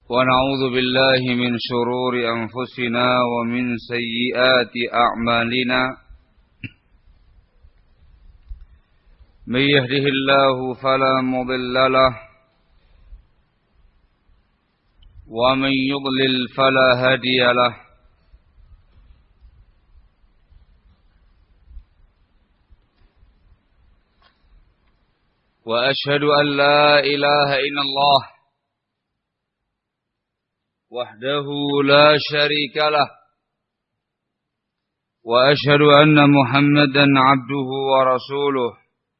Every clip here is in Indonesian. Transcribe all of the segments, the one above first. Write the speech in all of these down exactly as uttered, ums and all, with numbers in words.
ونعوذ بالله من شرور أنفسنا ومن سيئات أعمالنا من يهده الله فلا مضل له ومن يضلل فلا هادي له وأشهد أن لا إله إلا الله وحده لا شريك له وأشهد أن محمدا عبده ورسوله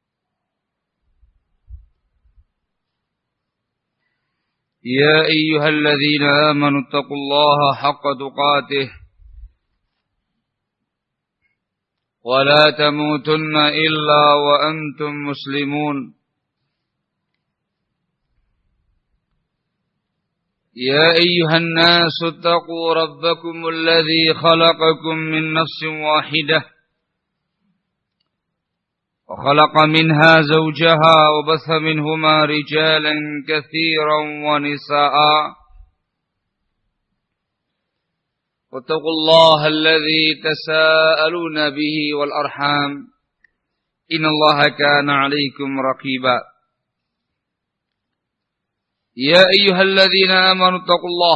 يا أيها الذين آمنوا اتقوا الله حق تقاته ولا تموتن إلا وأنتم مسلمون يا أيها الناس اتقوا ربكم الذي خلقكم من نفس واحدة وخلق منها زوجها وبث منهما رجالا كثيرا ونساء واتقوا الله الذي تساءلون به والأرحام إن الله كان عليكم رقيبا يا أيها الذين آمنوا اتقوا الله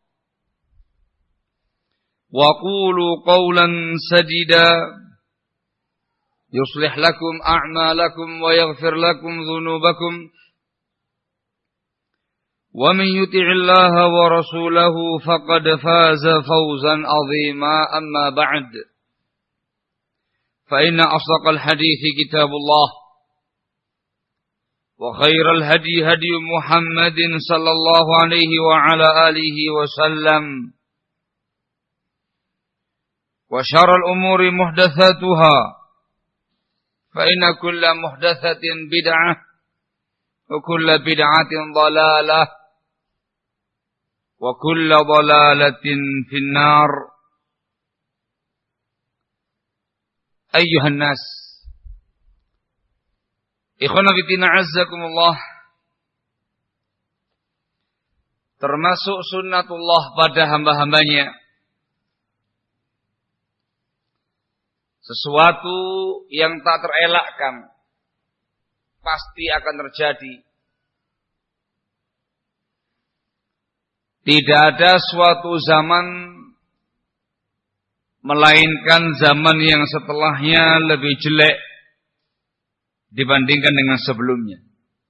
وقولوا قولا سديدا يصلح لكم أعمالكم ويغفر لكم ذنوبكم ومن يطع الله ورسوله فقد فاز فوزا عظيما أما بعد فإن أصدق الحديث كتاب الله وخير الهدي هدي محمد صلى الله عليه وعلى آله وسلم وشر الأمور محدثاتها فإن كل محدثة بدعة وكل بدعة ضلالة وكل ضلالة في النار. أيها الناس Ikhwana fillah azzakumullah, termasuk sunnatullah pada hamba-hambanya sesuatu yang tak terelakkan pasti akan terjadi. Tidak ada suatu zaman melainkan zaman yang setelahnya lebih jelek dibandingkan dengan sebelumnya.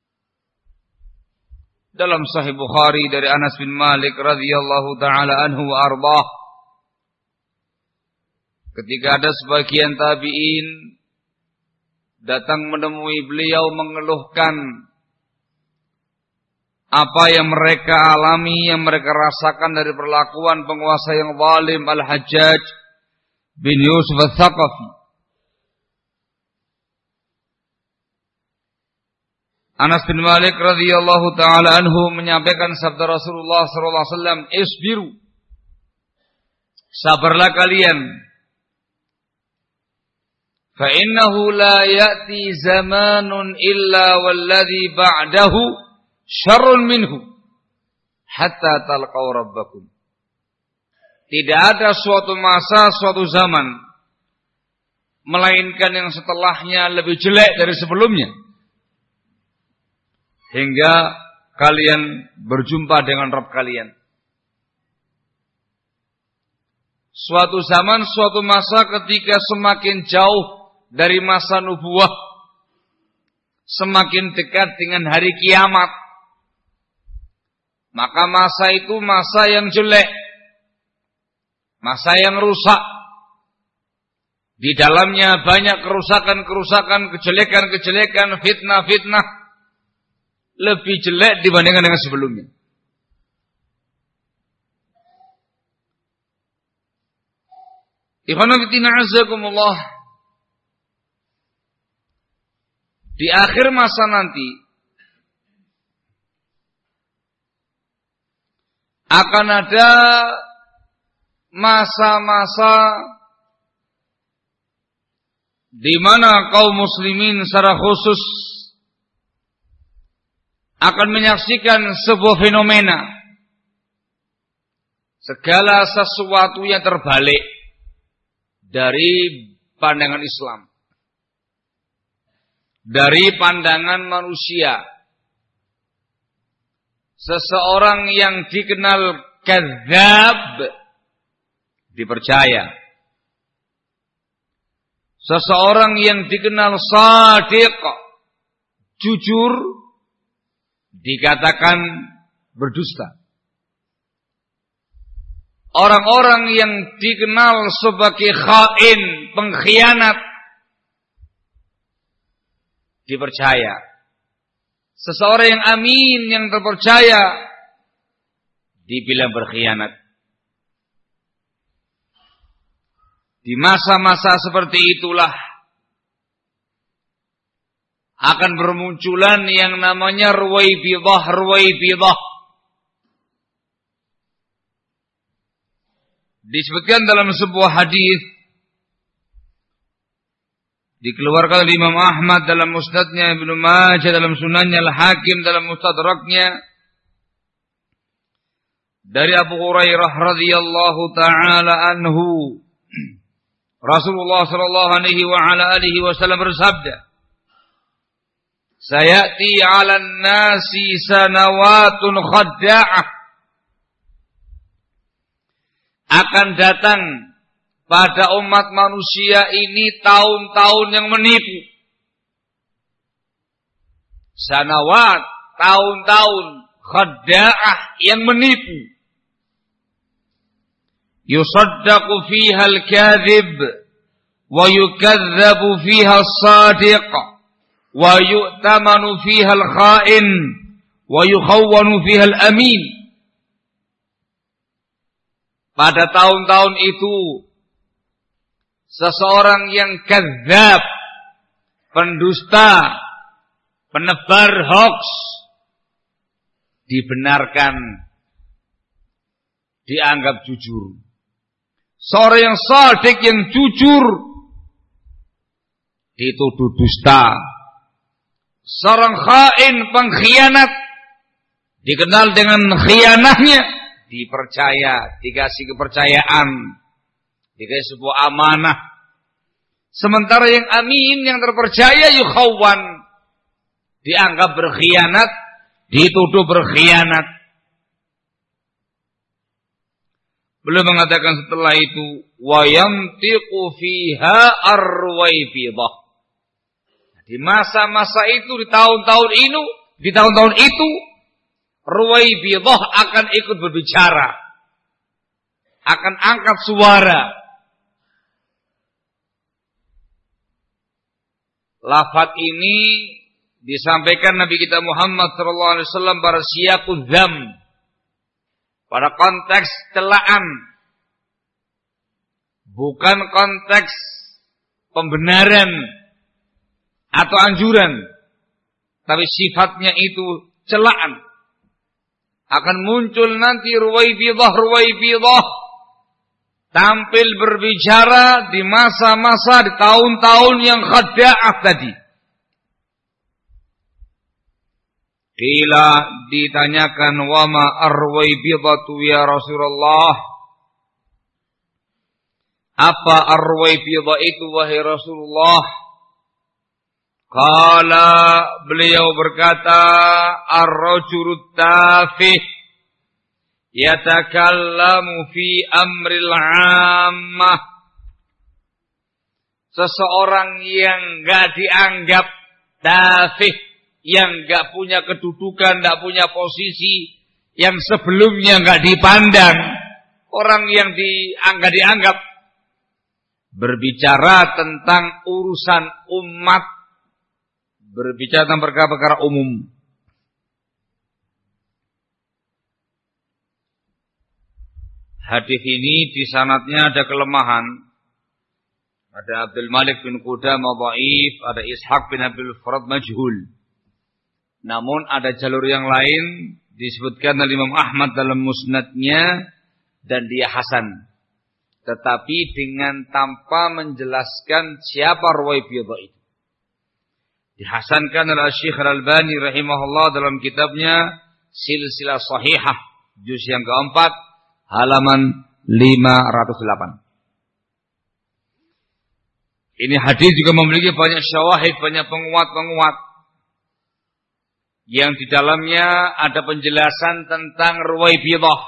Dalam Sahih Bukhari dari Anas bin Malik radhiyallahu taala anhu wa ardhah, ketika ada sebagian tabi'in datang menemui beliau mengeluhkan apa yang mereka alami, yang mereka rasakan dari perlakuan penguasa yang zalim Al-Hajjaj bin Yusuf Al-Thaqafi. Anas bin Malik radhiyallahu taala anhu menyampaikan sabda Rasulullah sallallahu alaihi wasallam, "Isbiru." Sabarlah kalian. Fa innahu la ya'ti zamanun illa walladhi ba'dahu syarrun minhu hatta talqaw rabbakum. Tidak ada suatu masa, suatu zaman melainkan yang setelahnya lebih jelek dari sebelumnya, hingga kalian berjumpa dengan Rabb kalian. Suatu zaman, suatu masa ketika semakin jauh dari masa nubuwah, semakin dekat dengan hari kiamat, maka masa itu masa yang jelek, masa yang rusak. Di dalamnya banyak kerusakan-kerusakan, kejelekan-kejelekan, fitnah-fitnah, lebih jelek dibandingkan dengan sebelumnya. Ikhwan fillah azakumullah, di akhir masa nanti akan ada masa-masa di mana kaum muslimin secara khusus akan menyaksikan sebuah fenomena segala sesuatu yang terbalik dari pandangan Islam, dari pandangan manusia. Seseorang yang dikenal kadzab dipercaya. Seseorang yang dikenal shadiq, jujur, dikatakan berdusta. Orang-orang yang dikenal sebagai khain, pengkhianat, dipercaya. Seseorang yang amin, yang terpercaya, dibilang berkhianat. Di masa-masa seperti itulah akan bermunculan yang namanya ruwaibidah, ruwaibidah. Disebutkan dalam sebuah hadis, dikeluarkan oleh Imam Ahmad dalam musnadnya, Ibnu Majah dalam sunannya, Al-Hakim dalam mustadraknya, dari Abu Hurairah radhiyallahu taala anhu, Rasulullah sallallahu alaihi wa ala alihi wasallam bersabda, "Sayati 'alan nasi sanawatun khadda'ah." Akan datang pada umat manusia ini tahun-tahun yang menipu. Sanawat, tahun-tahun, khadda'ah, yang menipu. Yusaddaqu fiha al-kadhib wa yukadzabu fiha as-sadiq wa yu'tamanu fiha al-kha'in wa yukhawwanu fiha al-amin. Pada tahun-tahun itu seseorang yang kadzab, pendusta, penebar hoax, dibenarkan, dianggap jujur. Seorang yang shadiq, yang jujur, dituduh dusta. Seorang khain, pengkhianat, dikenal dengan khianahnya, dipercaya, dikasih kepercayaan, dikasih sebuah amanah. Sementara yang amin, yang terpercaya, yukhawwan, dianggap berkhianat, dituduh berkhianat. Beliau mengatakan setelah itu, wa yantiqu fiha ar-ruwaibidah. Di masa-masa itu, di tahun-tahun itu, di tahun-tahun itu, ruwaibidah akan ikut berbicara, akan angkat suara. Lafaz ini disampaikan Nabi kita Muhammad sallallahu alaihi wasallam pada siyaqul dzam, pada konteks celaan, bukan konteks pembenaran atau anjuran, tapi sifatnya itu celaan. Akan muncul nanti ruwaibidah, ruwaibidah, tampil berbicara di masa-masa, di tahun-tahun yang khadda'ah tadi. Qila, ditanyakan, wama ar-ruwaibidatu ya Rasulullah? Apa ar-ruwaibidah itu wahai Rasulullah? Qala, beliau berkata, ar-rajulu tafih yatakallamu fi amril 'ammah. Seseorang yang enggak dianggap tafih, yang enggak punya kedudukan, enggak punya posisi, yang sebelumnya enggak dipandang, orang yang dianggap dianggap berbicara tentang urusan umat, berbicara tentang perkara-perkara umum. Hadis ini di sanadnya ada kelemahan. Ada Abdul Malik bin Qudamah dhaif, ada Ishaq bin Abdul Farad majhul. Namun ada jalur yang lain disebutkan oleh Imam Ahmad dalam musnadnya dan dia hasan. Tetapi dengan tanpa menjelaskan siapa ruwaibidah itu. Dihasankan oleh Syekh Al-Albani rahimahullah dalam kitabnya Silsilah Sahihah juz yang keempat halaman lima ratus delapan. Ini hadis juga memiliki banyak syawahid, banyak penguat-penguat yang di dalamnya ada penjelasan tentang Ruwaibidah.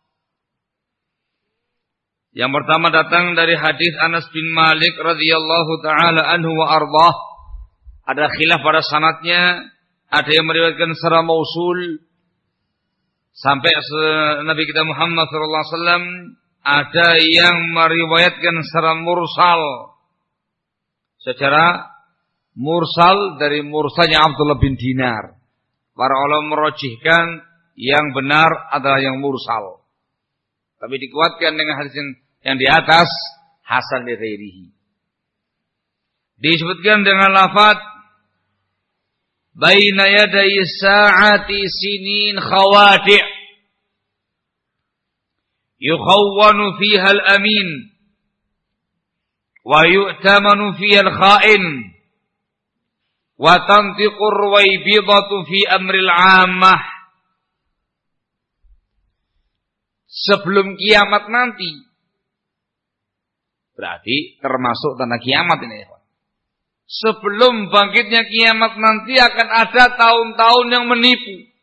Yang pertama datang dari hadis Anas bin Malik radhiyallahu taala anhu wa ardhah. Ada khilaf pada sanadnya, ada yang meriwayatkan secara mausul sampai Nabi kita Muhammad sallallahu alaihi wasallam, ada yang meriwayatkan secara mursal. Secara mursal dari mursalnya Abdullah bin Dinar. Para ulama merojihkan yang benar adalah yang mursal. Tapi dikuatkan dengan hadis yang, yang di atas, hasan li ghairihi. Disebutkan dengan lafaz baina yaday sa'ati sinin khawati' yukhawwanu fiha al-amin wa yu'tamanu fiha al-kha'in wa tantiqu ar-ruwaybidatu fi amril 'ammah. Sebelum kiamat nanti, berarti termasuk tanda kiamat ini. Sebelum bangkitnya kiamat nanti akan ada tahun-tahun yang menipu.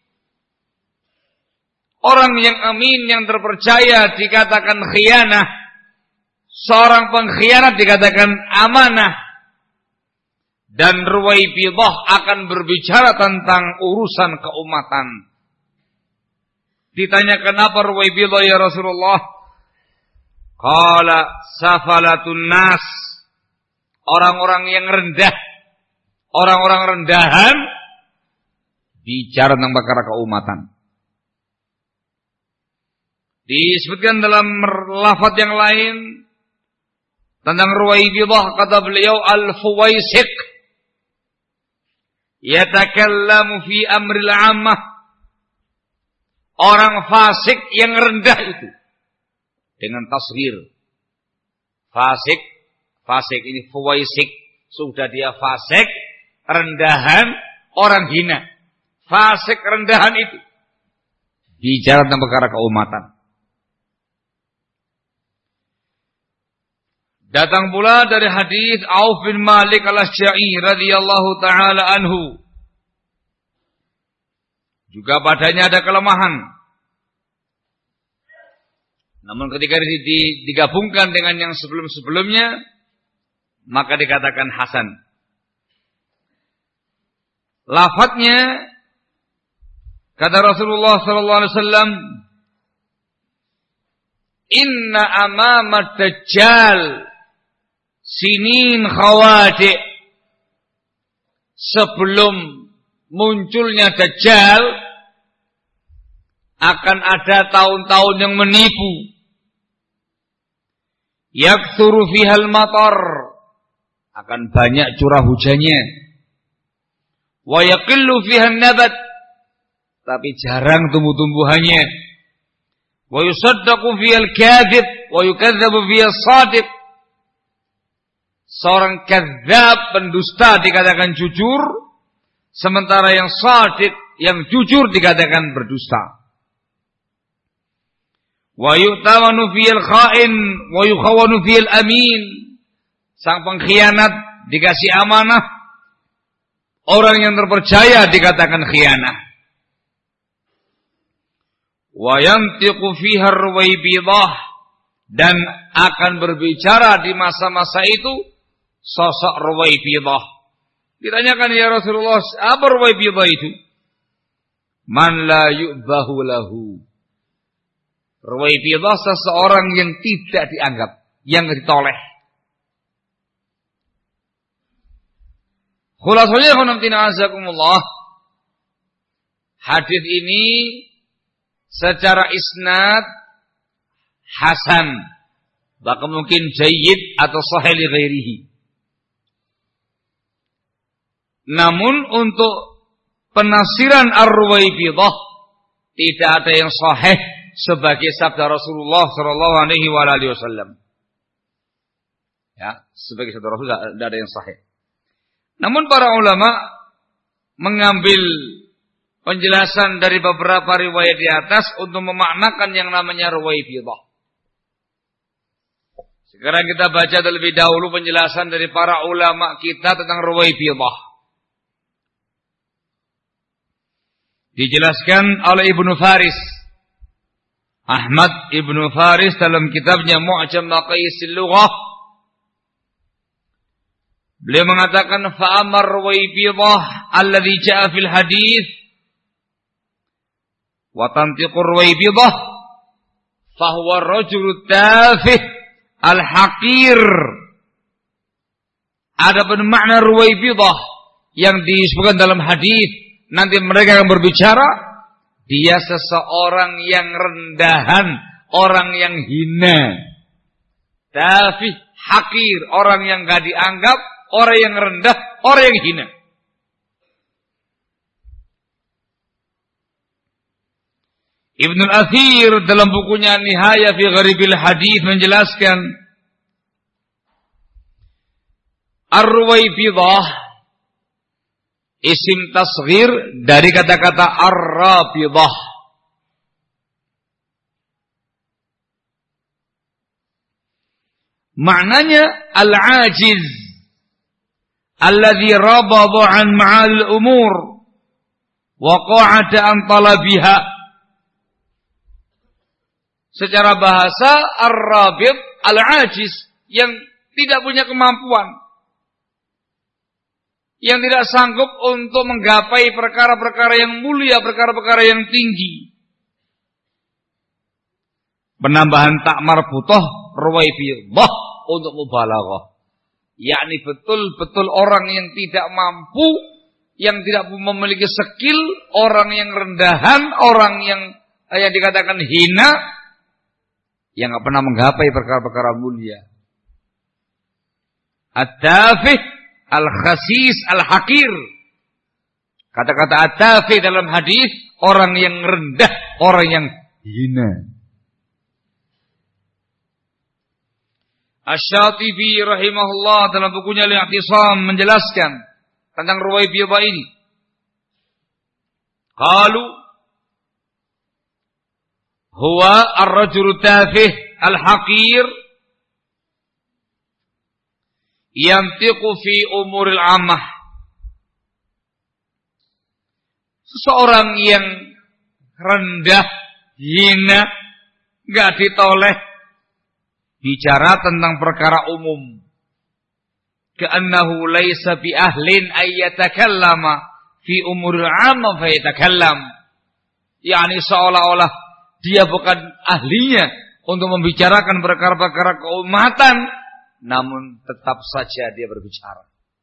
Orang yang amin, yang terpercaya dikatakan khianah. Seorang pengkhianat dikatakan amanah. Dan Ruwaibidah akan berbicara tentang urusan keumatan. Ditanya kenapa Ruwaibidah ya Rasulullah? Qala safalatun nas. Orang-orang yang rendah. Orang-orang rendahan. Bicara tentang perkara keumatan. Disebutkan dalam lafaz yang lain tentang Ruwaibidah, kata beliau al-fuwaisiq yatakallamu fi amril 'ammah. Orang fasik yang rendah itu dengan tasghir. Fasik, fasik ini fuwaisiq, sudah dia fasik, rendahan, orang hina. Fasik rendahan itu bicara tentang perkara keumatan. Datang pula dari hadis Auf bin Malik al-Asy'ari radhiyallahu taala anhu. Juga padanya ada kelemahan. Namun ketika digabungkan dengan yang sebelum-sebelumnya, maka dikatakan hasan. Lafadznya kata Rasulullah sallallahu alaihi wasallam, "Inna amama dajjal sinin khawati'." Sebelum munculnya Dajjal akan ada tahun-tahun yang menipu. Yaktsuru fihal matar, akan banyak curah hujannya. Wa yaqillu fihan nabat, tapi jarang tumbuh-tumbuhannya. Wa yusaddaqu fihal kadhib wa yukadzabu fihas shadiq. Seorang kadzab, pendusta dikatakan jujur, sementara yang shadiq, yang jujur dikatakan berdusta. Wa yu'tamanu fihal kha'in wa yukhawwanu fihal amin. Sang pengkhianat dikasih amanah, orang yang terpercaya dikatakan khianah. Wa yantiqu fiha Ruwaibidah, dan akan berbicara di masa-masa itu sosok Ruwaibidah. Ditanyakan ya Rasulullah, apa Ruwaibidah itu? Man la yu'bahu lahu. Ruwaibidah seseorang yang tidak dianggap, yang ditoleh. Khulasanya khonamtina azakumullah, hadis ini secara isnad hasan, bahkan mungkin jayyid atau sahih li ghairihi. Namun untuk penafsiran Ar-Ruwaibidah tidak ada yang sahih sebagai sabda Rasulullah sallallahu alaihi wasallam. Ya, sebagai sabda Rasul tidak ada yang sahih. Namun para ulama mengambil penjelasan dari beberapa riwayat di atas untuk memaknakan yang namanya Ruwaibidah. Sekarang kita baca terlebih dahulu penjelasan dari para ulama kita tentang Ruwaibidah. Dijelaskan oleh Ibnu Faris, Ahmad Ibnu Faris dalam kitabnya Mu'jam Maqayisil Lughah. Beliau mengatakan fa'amar Ruwaibidah alladhi ja'a fil hadits wa tantiqur Ruwaibidah fahuwa ar-rajulu tafih al-haqir. Adapun makna Ruwaibidah yang disebutkan dalam hadis, nanti mereka akan berbicara, dia seseorang yang rendahan, orang yang hina. Tafih, hakir, orang yang gak dianggap, orang yang rendah, orang yang hina. Ibnu Al-Athir dalam bukunya Nihaya fi Gharibil Hadits menjelaskan Ar-Ruwaibidah isim tasghir dari kata-kata Ar-Rabidah. Maknanya al-ajiz alladhi rabada an ma'al umur wa qa'ada an talabiha. Secara bahasa ar-rabid al-ajiz, yang tidak punya kemampuan, yang tidak sanggup untuk menggapai perkara-perkara yang mulia, perkara-perkara yang tinggi. Penambahan tak marbutoh Ruwaibidah untuk mubalaghah, yakni betul-betul orang yang tidak mampu, yang tidak memiliki skill, orang yang rendahan, orang yang yang dikatakan hina, yang tidak pernah menggapai perkara-perkara mulia. At-tafih al-khasis al-hakir. Kata-kata at-tafih dalam hadis, orang yang rendah, orang yang hina. Asy-Syatibi rahimahullah dalam bukunya Al-I'tisam menjelaskan tentang Ruwaibidah ini. Qalu huwa ar-rajulu tafih al-haqir yantiqu fi umuril ammah. Seseorang yang rendah, hina, enggak ditoleh, bicara tentang perkara umum. Ka'annahu laysa bi ahlin ay yatakallama fi umuril ammah fa yatakallam. Yani seolah-olah dia bukan ahlinya untuk membicarakan perkara-perkara keumatan, namun tetap saja dia berbicara.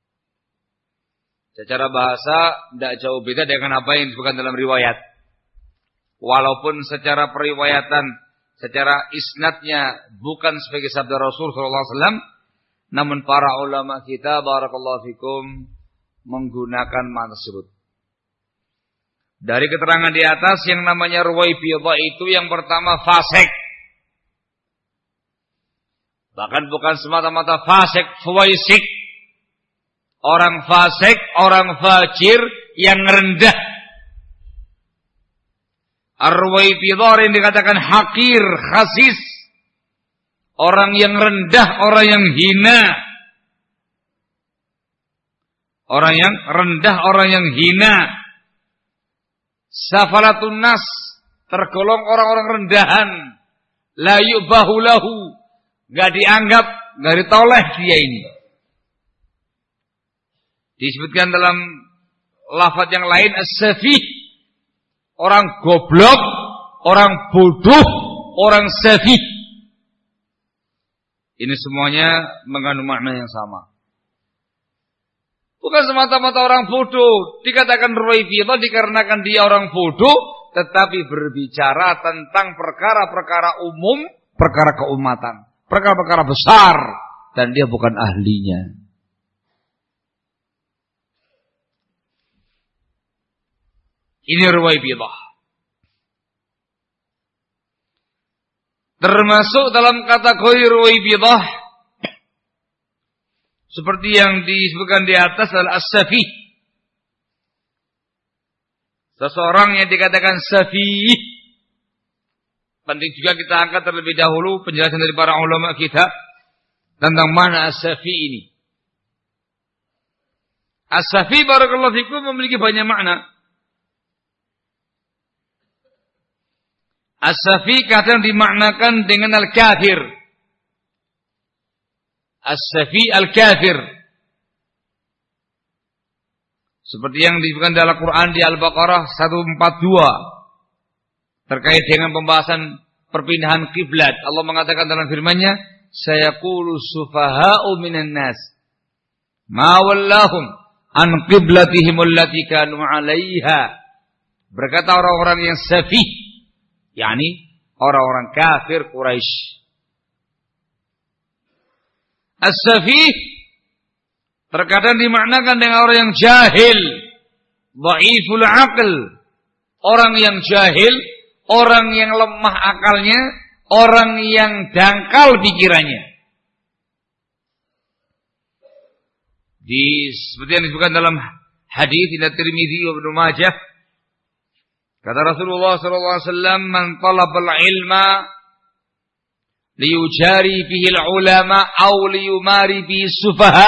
Secara bahasa tidak jauh beda dengan apa yang disebutkan dalam riwayat. Walaupun secara periwayatan, secara isnadnya bukan sebagai sabda Rasul sallallahu alaihi wasallam, namun para ulama kita barakallahu fikum menggunakan makna tersebut. Dari keterangan di atas, yang namanya Ruwaibidah itu yang pertama fasik. Bahkan bukan semata-mata fasik, fuwaisik. Orang fasik, orang fajir yang rendah. Ar-Ruwaibidah yang dikatakan hakir, khasis. Orang yang rendah, orang yang hina. Orang yang rendah, orang yang hina. Safalatun nas, tergolong orang-orang rendahan. La yubahu lahu, gak dianggap, gak ditoleh dia ini. Disebutkan dalam lafaz yang lain as-safih, orang goblok, orang bodoh, orang safih. Ini semuanya mengandung makna yang sama. Bukan semata-mata orang bodoh. Dikatakan Ruwaibidah dikarenakan dia orang bodoh, tetapi berbicara tentang perkara-perkara umum, perkara keumatan, perkara-perkara besar, dan dia bukan ahlinya. Ini Ruwaibidah. Termasuk dalam kategori Ruwaibidah seperti yang disebutkan di atas adalah as-safih. Seseorang yang dikatakan safih. Penting juga kita angkat terlebih dahulu penjelasan dari para ulama kita tentang mana as-safih ini. As-safih barakallahu fikum memiliki banyak makna. As-safih kadang dimaknakan dengan al-kafir. As-safih al-kafir. Seperti yang disebutkan dalam Al-Quran di Al-Baqarah seratus empat puluh dua. Terkait dengan pembahasan perpindahan kiblat. Allah mengatakan dalam firman-Nya, "Sayaqulu sufaha'u minan nas ma wallahum an qiblatihim allati kanu 'alaiha." Berkata orang-orang yang safih, yakni orang-orang kafir Quraisy. As-safih terkadang dimaknakan dengan orang yang jahil, dhaiful aql, orang yang jahil, orang yang lemah akalnya, orang yang dangkal pikirannya. Di seperti yang disebutkan dalam hadis dari Tirmidzi wa Ibnu Majah, kata Rasulullah sallallahu alaihi wasallam, "Man talabal ilma liyujari bihi al-ulama aw liyumari bihi sufaha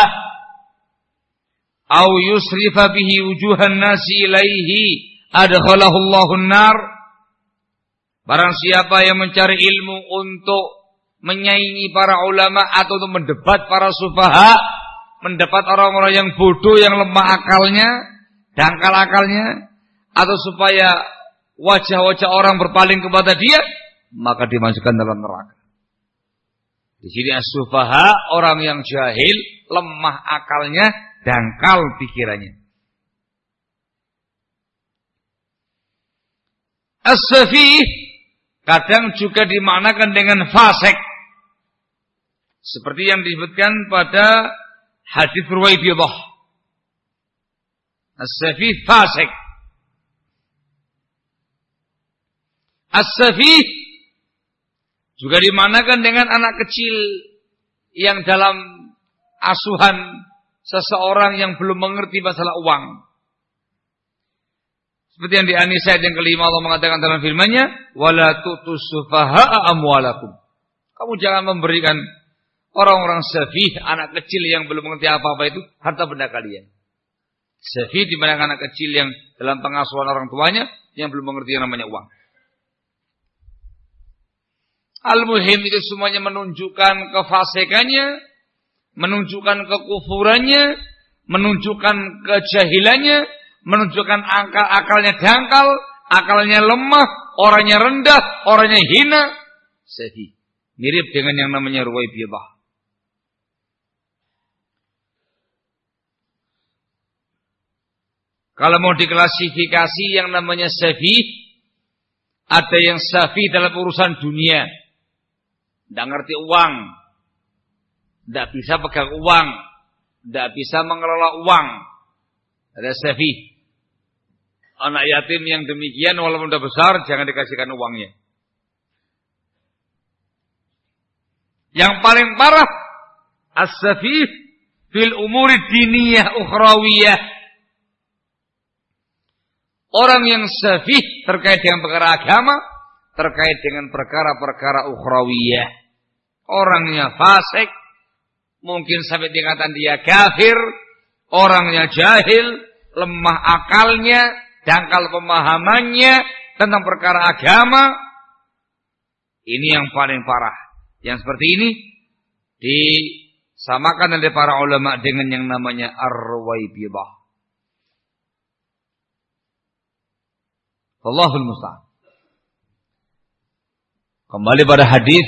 aw yusrifa bihi wujuhan nasi ilaihi adkhalahu Allahu an-nar." Barang siapa yang mencari ilmu untuk menyaingi para ulama atau untuk mendebat para sufaha, mendebat orang-orang yang bodoh, yang lemah akalnya, dangkal akalnya, atau supaya wajah-wajah orang berpaling kepada dia, maka dimasukkan dalam neraka. Di sini as-sufaha, orang yang jahil, lemah akalnya, dangkal pikirannya. As-safih kadang juga dimaknakan dengan fasik. Seperti yang disebutkan pada hadis Ruwaibidah. As-safih fasik. As-safih juga dimaknakan dengan anak kecil yang dalam asuhan seseorang yang belum mengerti masalah uang. Seperti yang di An-Nisa yang kelima, Allah mengatakan dalam firman-Nya, "Wala tutus sufaha'a amwalakum." Kamu jangan memberikan orang-orang safih, anak kecil yang belum mengerti apa-apa itu, harta benda kalian. Safih dimana anak kecil yang dalam pengasuhan orang tuanya yang belum mengerti yang namanya uang. Al-muhim itu semuanya menunjukkan kefasikannya, menunjukkan kekufurannya, menunjukkan kejahilannya, menunjukkan akal akalnya dangkal, akalnya lemah, orangnya rendah, orangnya hina. Safih. Mirip dengan yang namanya Ruwaibidah. Kalau mau diklasifikasi yang namanya safih, ada yang safih dalam urusan dunia. Tidak ngerti uang. Tidak bisa pegang uang. Tidak bisa mengelola uang. Ada safih. Anak yatim yang demikian walaupun sudah besar jangan dikasihkan uangnya. Yang paling parah as-safih fil umuri diniyah ukhrawiyah. Orang yang safih terkait dengan perkara agama, terkait dengan perkara-perkara ukhrawiyah. Orangnya fasik, mungkin sampai tingkatan dia kafir, orangnya jahil, lemah akalnya, dangkal pemahamannya tentang perkara agama. Ini yang paling parah. Yang seperti ini disamakan oleh para ulama dengan yang namanya ar-Ruwaibidah. Allahul musta'an. Kembali pada hadis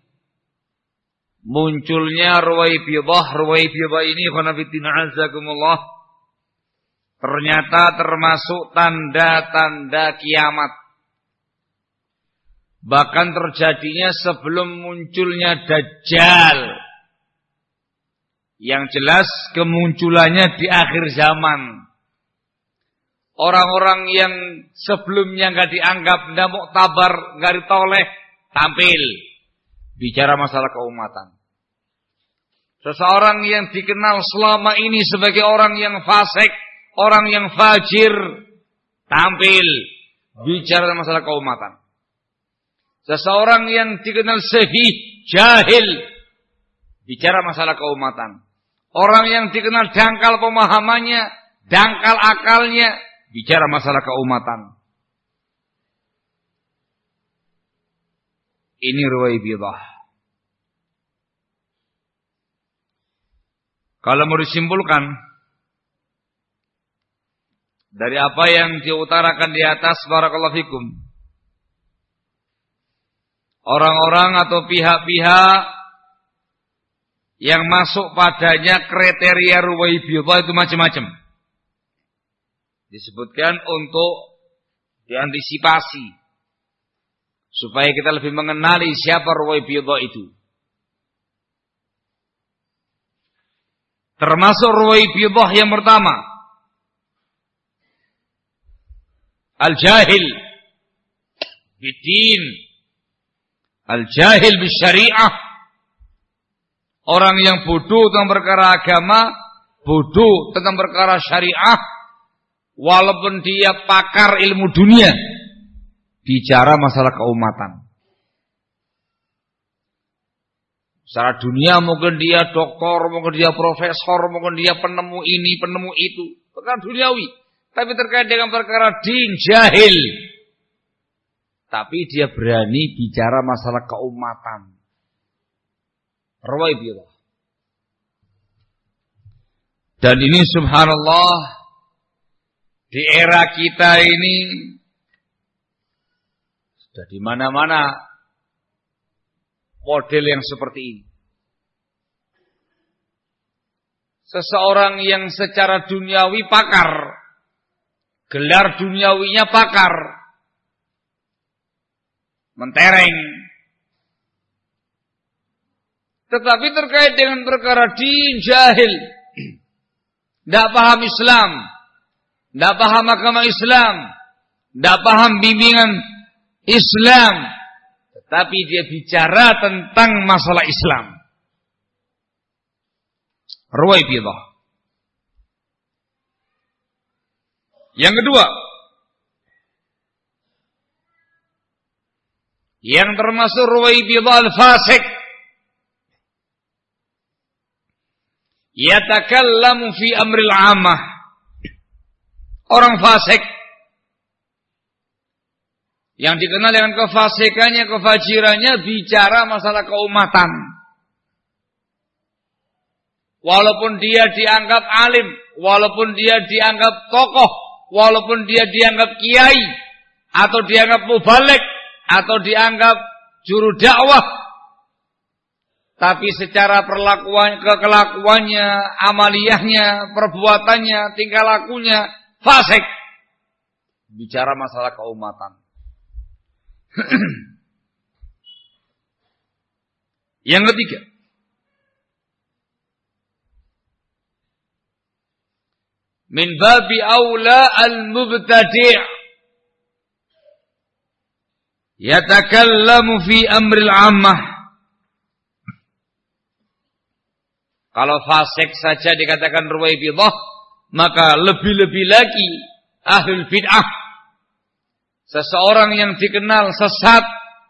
munculnya Ruwaibidah. Ruwaibidah ini khanafiddina azakumullah, ternyata termasuk tanda-tanda kiamat. Bahkan terjadinya sebelum munculnya Dajjal. Yang jelas kemunculannya di akhir zaman. Orang-orang yang sebelumnya nggak dianggap, nggak muktabar, nggak ditoleh, tampil bicara masalah keumatan. Seseorang yang dikenal selama ini sebagai orang yang fasik, orang yang fajir, tampil bicara masalah keumatan. Seseorang yang dikenal sahih, jahil, bicara masalah keumatan. Orang yang dikenal dangkal pemahamannya, dangkal akalnya, bicara masalah keumatan. Ini ruwaibidah. Kalau mau disimpulkan dari apa yang diutarakan di atas, barakallahu fikum, orang-orang atau pihak-pihak yang masuk padanya kriteria ruwaibidah itu macam-macam. Disebutkan untuk diantisipasi supaya kita lebih mengenali siapa ruwaibidah itu. Termasuk ruwaibidah yang pertama, al-jahil bidin, al-jahil bisyariah. Orang yang bodoh tentang perkara agama, bodoh tentang perkara syariah, walaupun dia pakar ilmu dunia, bicara masalah keumatan. Secara dunia mungkin dia doktor, mungkin dia profesor, mungkin dia penemu ini, penemu itu. Perkara duniawi. Tapi terkait dengan perkara din, jahil. Tapi dia berani bicara masalah keumatan. Ruwaibidah. Dan ini subhanallah, di era kita ini sudah di mana-mana model yang seperti ini. Seseorang yang secara duniawi pakar, gelar duniawinya pakar, mentereng, tetapi terkait dengan perkara din, jahil, tidak paham Islam, tidak paham agama Islam, tidak paham bimbingan Islam, tetapi dia bicara tentang masalah Islam. Ruwaibidah. Yang kedua, yang termasuk ruwaibidah al-fasik, yatakallamu fi amril ammah. Orang fasik yang dikenal dengan kefasikannya, kefajirannya, bicara masalah keumatan. Walaupun dia dianggap alim, walaupun dia dianggap tokoh, walaupun dia dianggap kiai, atau dianggap mubaligh, atau dianggap juru dakwah, tapi secara perlakuan, kekelakuannya, amaliyahnya, perbuatannya, tingkah lakunya fasik. Bicara masalah keumatan. Yang ketiga, min babi aula al-mubtadi' yatakallamu fi amril ammah. Kalau fasik saja dikatakan ruwaibidah, maka lebih-lebih lagi ahlul bid'ah. Seseorang yang dikenal sesat,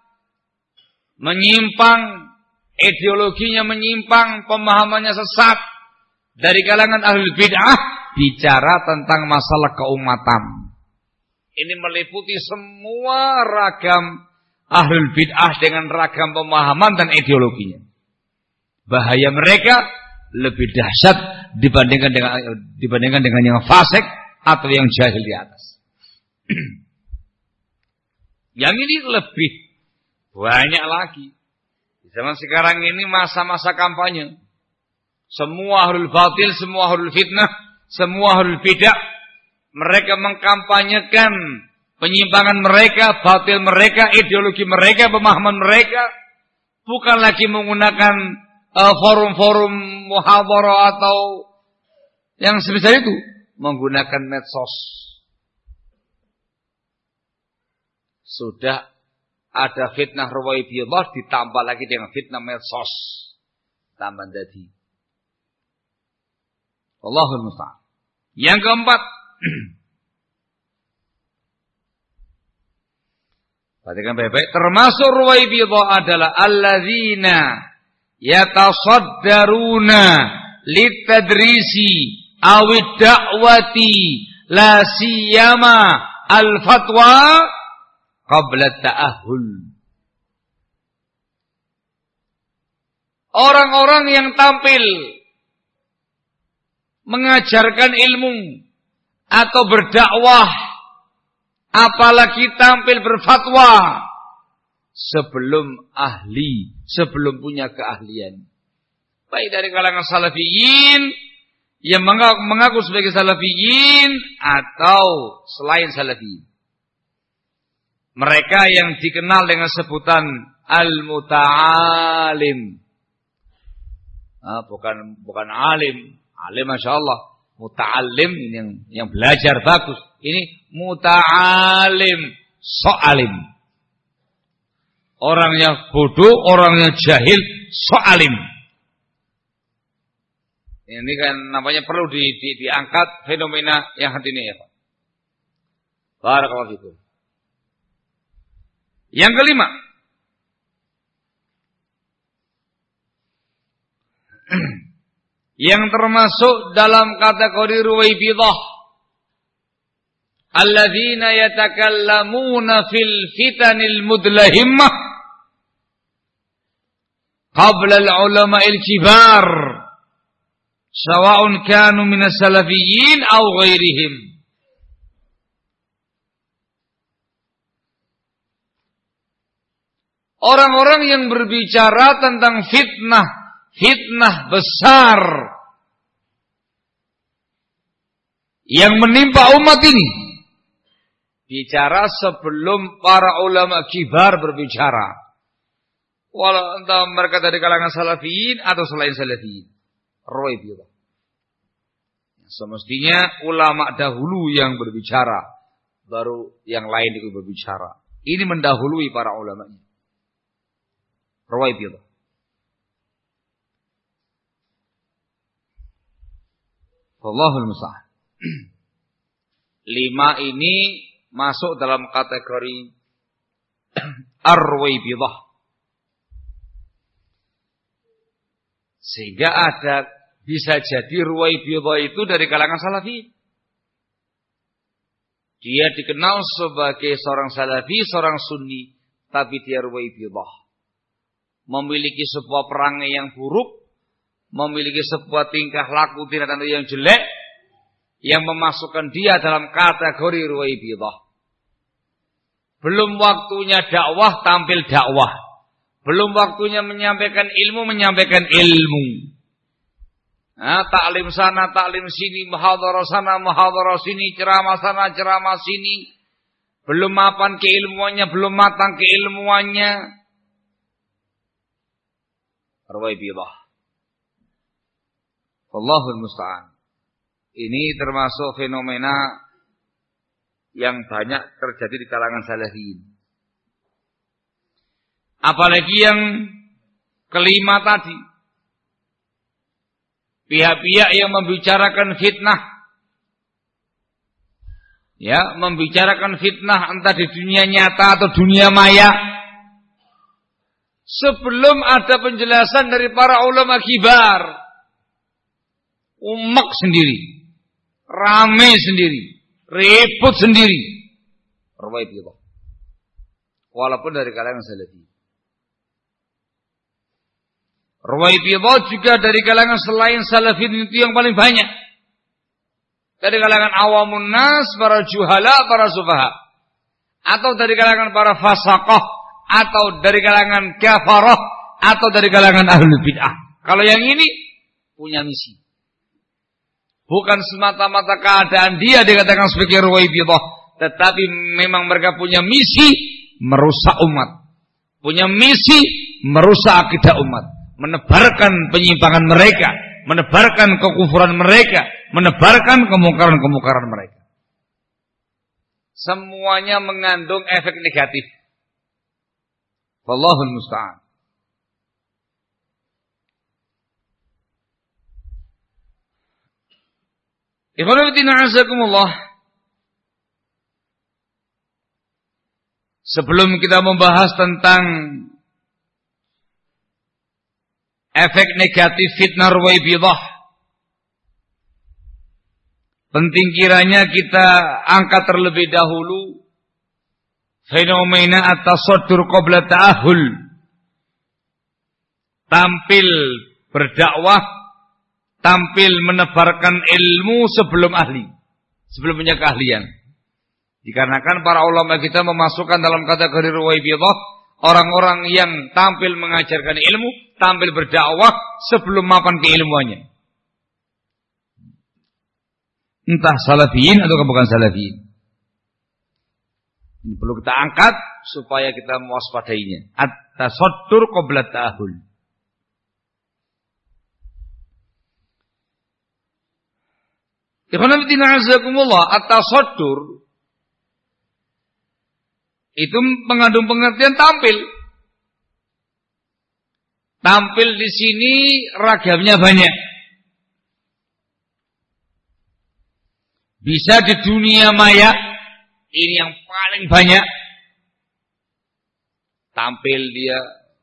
menyimpang, ideologinya menyimpang, pemahamannya sesat, dari kalangan ahlul bid'ah, bicara tentang masalah keumatan. Ini meliputi semua ragam ahlul bid'ah dengan ragam pemahaman dan ideologinya. Bahaya mereka lebih dahsyat dibandingkan dengan dibandingkan dengan yang fasik atau yang jahil di atas. Yang ini lebih banyak lagi. Di zaman sekarang ini masa-masa kampanye. Semua ahlul batil, semua ahlul fitnah, semua ahlul bid'ah, mereka mengkampanyekan penyimpangan mereka, batil mereka, ideologi mereka, pemahaman mereka, bukan lagi menggunakan uh, forum-forum muhadharah atau yang semisal itu, menggunakan medsos. Sudah ada fitnah ruwaibidah ditambah lagi dengan fitnah medsos. Tambah jadi. Allahul musta'an. Yang keempat, Perhatikan baik-baik. Termasuk Ruwaibidah adalah alladzina yatasaddaruna litadrisi awid da'wati la siyama al-fatwa qabla ta'ahul. Orang-orang yang tampil mengajarkan ilmu atau berdakwah, apalagi tampil berfatwa sebelum ahli, sebelum punya keahlian. Baik dari kalangan salafiyin yang mengaku, mengaku sebagai salafiyin atau selain salafiyin. Mereka yang dikenal dengan sebutan al-muta'alim. Ah, bukan bukan alim, alim masya Allah. Muta'alim yang yang belajar bagus. Ini muta'alim, so'alim. Orangnya bodoh, orangnya jahil, so'alim. Ini kan namanya perlu di, di, diangkat fenomena yang hati ini ya Pak. Barakallahu fikum. Yang kelima, yang termasuk dalam kategori Ruwaibidah, alladzina yatakallamuna fil fitanil mudlahimmah qabla al-ulama'il kibar sawa'un kanu minas salafiyyin aw ghairihim. Orang-orang yang berbicara tentang fitnah, fitnah besar yang menimpa umat ini, bicara sebelum para ulama kibar berbicara. Walau entah mereka dari kalangan salafiyin atau selain salafiyin. Ruwaibidah. Semestinya ulama dahulu yang berbicara, baru yang lain itu berbicara. Ini mendahului para ulamanya. Ruwaibidah. Wallahul musta'an. Lima ini masuk dalam kategori ar-Ruwaibidah. Sehingga ada bisa jadi Ruwaibidah itu dari kalangan salafi. Dia dikenal sebagai seorang salafi, seorang sunni, tapi dia Ruwaibidah. Memiliki sebuah perangai yang buruk, memiliki sebuah tingkah laku tindak tanduk yang jelek, yang memasukkan dia dalam kategori Ruwaibidah. Belum waktunya dakwah, tampil dakwah. Belum waktunya menyampaikan ilmu, menyampaikan ilmu. Nah, taklim sana, taklim sini, muhadharah sana, muhadharah sini, ceramah sana, ceramah sini. Belum mapan keilmuannya, belum matang keilmuannya. Ruwaibidah. Wallahul musta'an. Ini termasuk fenomena yang banyak terjadi di kalangan salafiyin. Apalagi yang kelima tadi. Pihak-pihak yang membicarakan fitnah. Ya, membicarakan fitnah entah di dunia nyata atau dunia maya. Sebelum ada penjelasan dari para ulama kibar. Umek sendiri. Rame sendiri. Ribut sendiri. Ruwaibidah. Walaupun dari kalangan salafi. Ruwaibidah juga dari kalangan selain salafin itu yang paling banyak. Dari kalangan awamun nas, para juhala, para sufaha. Atau dari kalangan para fasaqah. Atau dari kalangan kafarah. Atau dari kalangan ahlul bid'ah. Kalau yang ini punya misi. Bukan semata-mata keadaan dia dikatakan sebagai Ruwaibidah. Tetapi memang mereka punya misi merusak umat. Punya misi merusak akidah umat. Menebarkan penyimpangan mereka. Menebarkan kekufuran mereka. Menebarkan kemungkaran-kemungkaran mereka. Semuanya mengandung efek negatif. Wallahul musta'an. Ikhwanatina azakumullah. sebelum kita membahas tentang efek negatif fitnah Ruwaibidah, penting kiranya kita angkat terlebih dahulu fenomena at-tasaddur qabla ta'ahul. Tampil berdakwah, tampil menebarkan ilmu sebelum ahli, sebelum punya keahlian. Dikarenakan para ulama kita memasukkan dalam kategori Ruwaibidah orang-orang yang tampil mengajarkan ilmu, tampil berdakwah sebelum mapan keilmuannya. Entah salafiyin atau bukan salafiyin. Ini perlu kita angkat supaya kita mewaspadainya. At-tasaddur qabla ta'ahul. Ikhwan fillah azakumullah, at-tasaddur itu mengandung pengertian tampil. Tampil di sini ragamnya banyak. Bisa di dunia maya, ini yang paling banyak. Tampil dia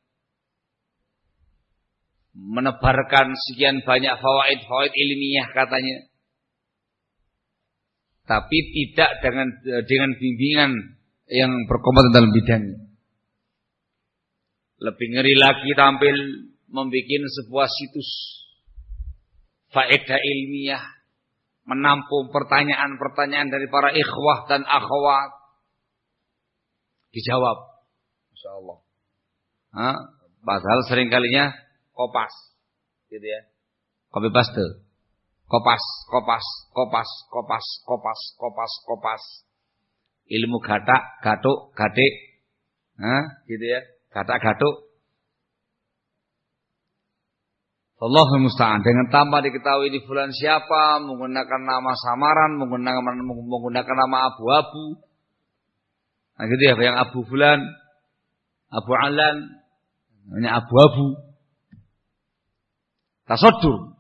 menebarkan sekian banyak fawaid-fawaid ilmiah katanya. Tapi tidak dengan dengan bimbingan yang berkompeten dalam bidangnya. Lebih ngeri lagi tampil membuat sebuah situs faedah ilmiah, menampung pertanyaan-pertanyaan dari para ikhwah dan akhwat, dijawab, Masya Allah. Hah? Padahal seringkalinya kopas, gitu ya, copy paste, kopas, kopas, kopas, kopas, kopas, kopas, kopas. Ilmu gatak, gatuk, gadik, nah, gitu ya, gatak, gatuk. Allahul musta'an. Dengan tanpa diketahui di fulan siapa, menggunakan nama samaran, menggunakan menggunakan nama abu-abu. Nah, gitu ya, yang Abu Fulan, Abu Alan, namanya abu-abu. Tasaddur.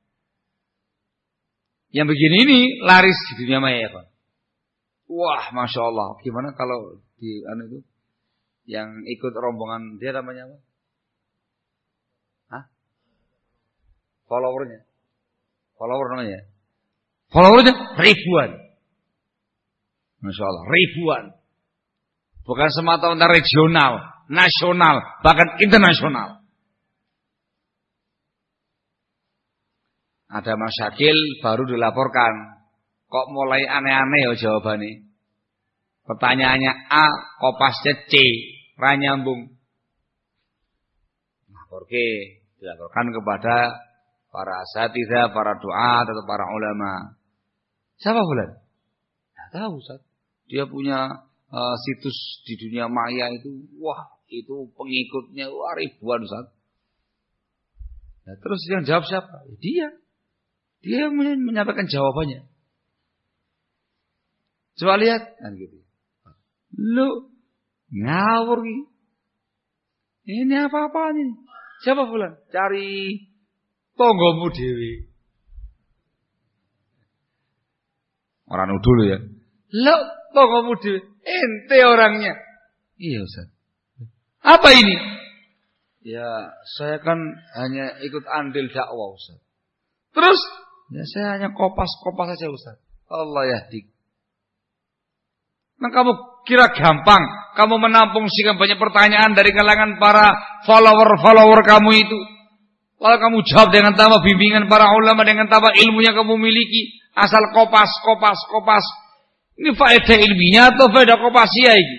Yang begini ini laris di dunia maya ya, Pak. Wah, Masya Allah. Gimana kalau di anu itu yang ikut rombongan dia namanya apa? Hah? Followernya. Follower namanya. Followernya ribuan. Masya Allah, ribuan. Bukan semata-mata regional, nasional, bahkan internasional. Ada masyakil baru dilaporkan. Kok mulai aneh-aneh ya jawabannya. Pertanyaannya A, kopasnya C, ra nyambung. Nah, oke, dilaporkan kepada para asatidzah, para duat atau para ulama. Siapa Fulan? Tidak tahu, Ustaz. Dia punya uh, situs di dunia maya itu, wah, itu pengikutnya wah, ribuan, Ustaz. Nah, terus yang jawab siapa? Ya, dia. Dia menyampaikan jawabannya. Coba lihat, kan gitu. Lu ngawur ini. Ini apa-apa nih? Siapa Fulan? Cari tonggomu dewi. Orang nuduh lu ya. Lu tonggomu dewi. Ente orangnya. Iya Ustaz. Apa ini? Ya saya kan hanya ikut andil dakwah Ustaz. Terus? Ya saya hanya kopas-kopas saja Ustaz. Allah yahdik. Nah kamu kira gampang kamu menampung sekian banyak pertanyaan dari kalangan para follower-follower kamu itu. Kalau kamu jawab dengan tanpa bimbingan para ulama, dengan tanpa ilmu yang kamu miliki, asal kopas, kopas, kopas. Ini faedah ilmiah atau faedah kopasia ini?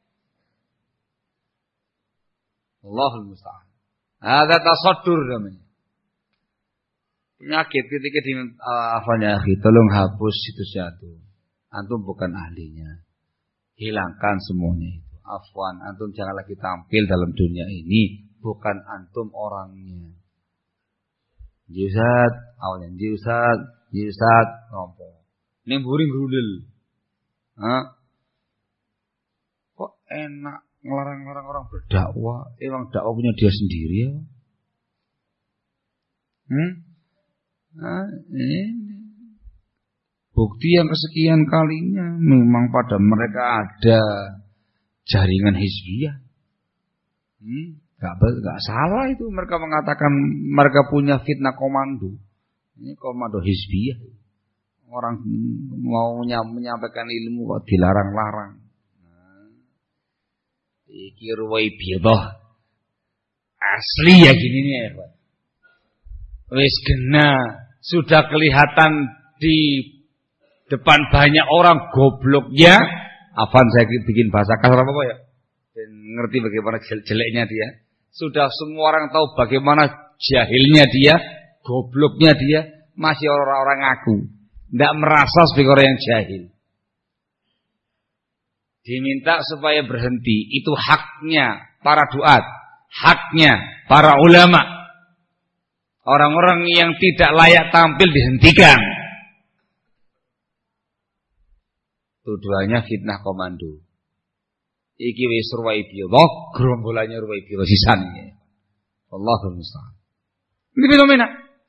Allahul musta'an. Ada tasaddur namanya. Penyakit ketika di uh, afanya akhi, tolong hapus situsnya itu. Antum bukan ahlinya. Hilangkan semuanya itu. Afwan, antum jangan lagi tampil dalam dunia ini. Bukan antum orangnya. Jiusat, awalnya jiusat, jiusat, ngomong. Ini buring grudel. Hah? Kok enak ngelarang-larang orang berdakwah? Emang dakwah punya dia sendiri ya? Hmm? Nah, ini. Bukti yang kesekian kalinya memang pada mereka ada jaringan hizbiyah. Hmm, gak, gak salah itu mereka mengatakan mereka punya fitnah komando. Ini komando hizbiyah. Orang mau menyampaikan ilmu kok dilarang-larang. Nah, iki Ruwaibiyah asli ya gini nih ya Pak. Wis kena sudah kelihatan di depan banyak orang gobloknya. Afan saya bikin bahasa kasar apa apa ya? Dan ngerti bagaimana jelek-jeleknya dia. Sudah semua orang tahu bagaimana jahilnya dia, gobloknya dia, masih orang-orang ngaku. Tidak merasa sebagai orang yang jahil. Diminta supaya berhenti. Itu haknya para duat, haknya para ulama. Orang-orang yang tidak layak tampil dihentikan. Tuduhannya fitnah komando. Iki wis Ruwaibiyah, gerombolannya Ruwaibiyah sisan. Allahul musta'an. Ini fenomena.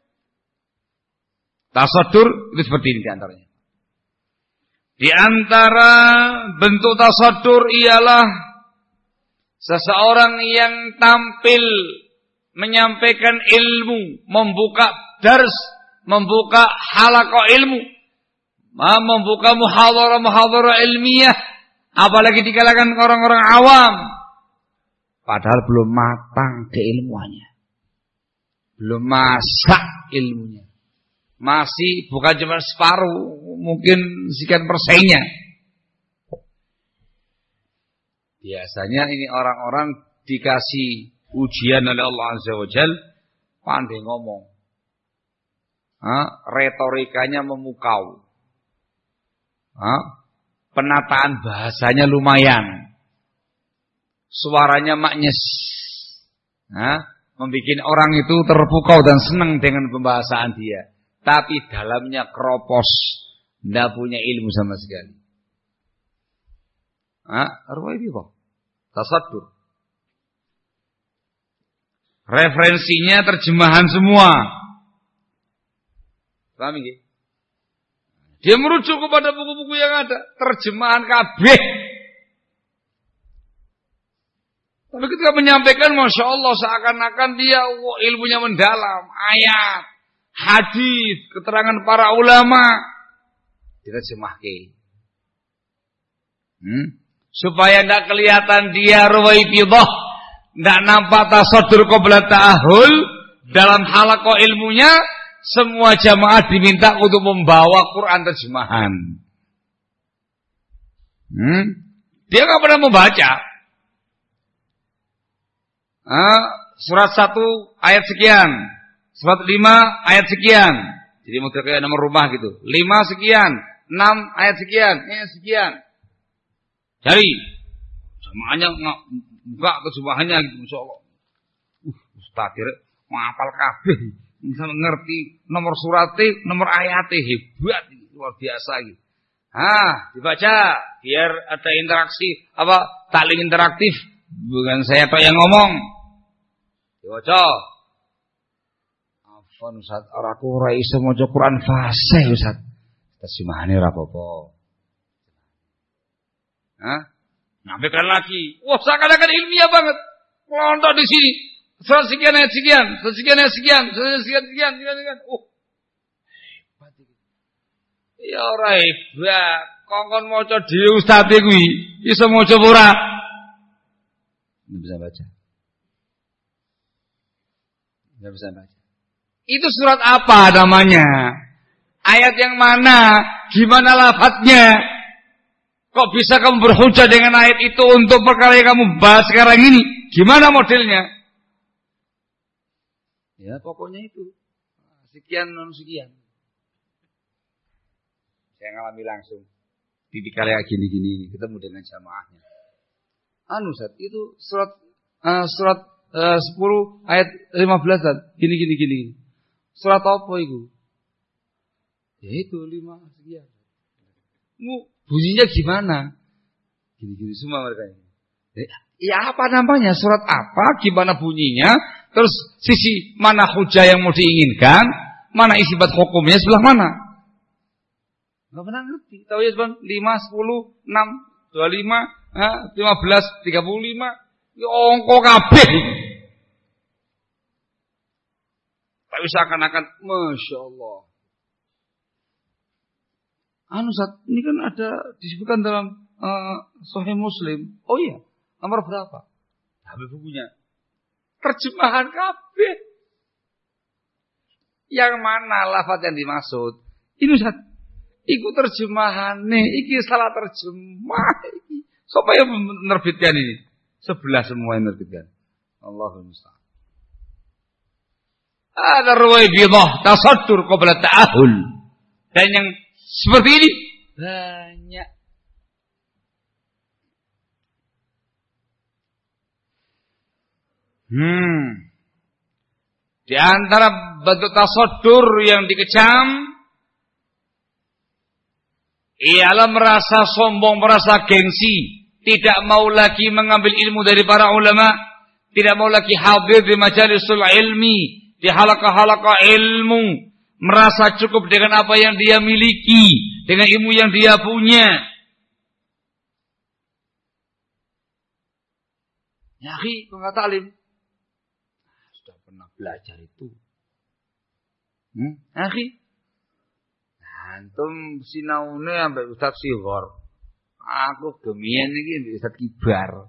Tasadur itu seperti ini diantaranya. Di antara bentuk tasadur ialah seseorang yang tampil menyampaikan ilmu, membuka dars, membuka halaqah ilmu, membuka muhadharah-muhadharah ilmiah, apalagi di kalangan orang-orang awam, padahal belum matang keilmuannya, belum masak ilmunya, masih bukan cuma separuh, mungkin sekian persennya. Biasanya ini orang-orang dikasih ujian oleh Allah Azza wa Jalla, pandai ngomong, ha? Retorikanya memukau. Ha? Penataan bahasanya lumayan, suaranya maknyes, ha? Membikin orang itu terpukau dan senang dengan pembahasan dia, tapi dalamnya keropos, tidak punya ilmu sama sekali. Ruwaibiyah, tasadur, referensinya terjemahan semua, paham nggih? Dia merujuk kepada buku-buku yang ada, terjemahan kabeh. Tapi ketika menyampaikan, Masya Allah, seakan-akan dia wah, ilmunya mendalam. Ayat, hadis, keterangan para ulama, diterjemahkan. Hmm? Supaya tidak kelihatan dia Ruwaibiyah, tidak nampak tasadur qabla ta'ahul, dalam halaqah ilmunya, semua jamaah diminta untuk membawa Quran terjemahan. Hmm? Dia nggak pernah membaca. Ah, surat satu ayat sekian, surat lima ayat sekian. Jadi mau kayak nomor rumah gitu. Lima sekian, enam ayat sekian, ini sekian. Cari jamaahnya nggak buka terjemahannya gitu, Masya Allah. Uh, Ustaz menghafal kabeh. Misalnya ngerti nomor suratnya, nomor ayatnya, hebat, luar biasa gitu. Ah, dibaca biar ada interaksi apa taklim interaktif, bukan saya tok yang ngomong. Dibaca. Afwan Ustaz, aku ora iso maca Quran fasih Ustaz. Terjemahane ora apa-apa. Hah? Nyampaikan lagi. Wah, seakan-akan ilmiah banget. Kelontok di sini. Surat sekian ayat sekian, sekian ayat sekian, sekian sekian, sekian sekian. Oh, hebat iki. Ya ora hebat. Kongkon maca dhewe ustaz e kuwi, iso maca ora? Enggak bisa baca. Enggak bisa baca. Itu surat apa namanya? Ayat yang mana? Gimana lafadznya? Kok bisa kamu berhujah dengan ayat itu untuk perkara yang kamu bahas sekarang ini? Gimana modelnya? Ya pokoknya itu sekian non sekian. Saya ngalami langsung. Di kayak gini-gini ketemu dengan jamaahnya. Anu Ustaz, itu surat uh, surat uh, sepuluh ayat lima belas Ustaz. Gini gini gini. Surat apa itu? Ya itu lima sekian. Mu bunyinya gimana? Gini-gini semua mereka ini. Ya apa namanya? Surat apa? Gimana bunyinya? Terus sisi mana hujah yang mau diinginkan, mana isibat hukumnya sebelah mana? Enggak pernah ngerti. Tahu ya Bang? lima, sepuluh, enam, dua puluh lima, lima belas tiga puluh lima ya angka kabeh. Tapi seakan-akan Masya Allah. Anu Ustaz, ini kan ada disebutkan dalam uh, Sahih Muslim. Oh iya, nomor berapa? Habis bukunya. Terjemahan kabeh. Yang mana lafaz yang dimaksud? Ini Ustaz, iku terjemahane, iki salah terjemah iki. Siapa yang menerbitkan ini? Sebelah semua yang menerbitkan. Allahumma musta'an. Ada ruwaibidah tasaddur qabla ta'ahul. Dan yang seperti ini banyak. Hmm. Di antara bentuk tasaddur yang dikecam ialah merasa sombong, merasa gengsi, tidak mau lagi mengambil ilmu dari para ulama, tidak mau lagi hadir di majalisul ilmi, di halaqah-halaqah ilmu, merasa cukup dengan apa yang dia miliki, dengan ilmu yang dia punya. Ya akhi, kau enggak taklim. Sudah pernah belajar itu. Hmm? Akhi, antum sinaune ambek Ustaz Sihor. Aku gemian iki ambek Ustaz Kibar.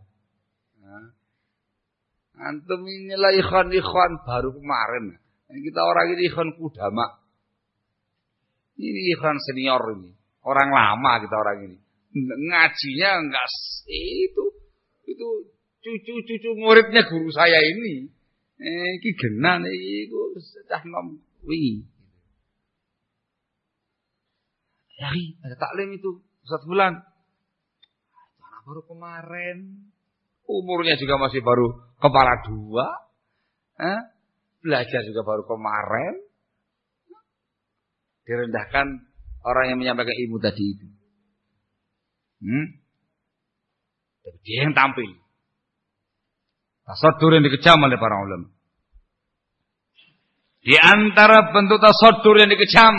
Antum inilah ikhwan-ikhwan baru kemarin. Kita orang ini ikhwan kudama. Ini ikhwan senior ini. Orang lama kita orang ini. Ngajinya enggak itu. Itu cucu-cucu muridnya guru saya ini. Eh, iki genan iku cah nom wingi. Ya, ada taklim itu Ustaz Fulan. Baru kemarin. Umurnya juga masih baru kepala dua. Eh? Belajar juga baru kemarin. Direndahkan orang yang menyampaikan ilmu tadi itu. Hmm? Tapi dia yang tampil. Tasaddur yang dikecam oleh para ulama. Di antara bentuk tasaddur yang dikecam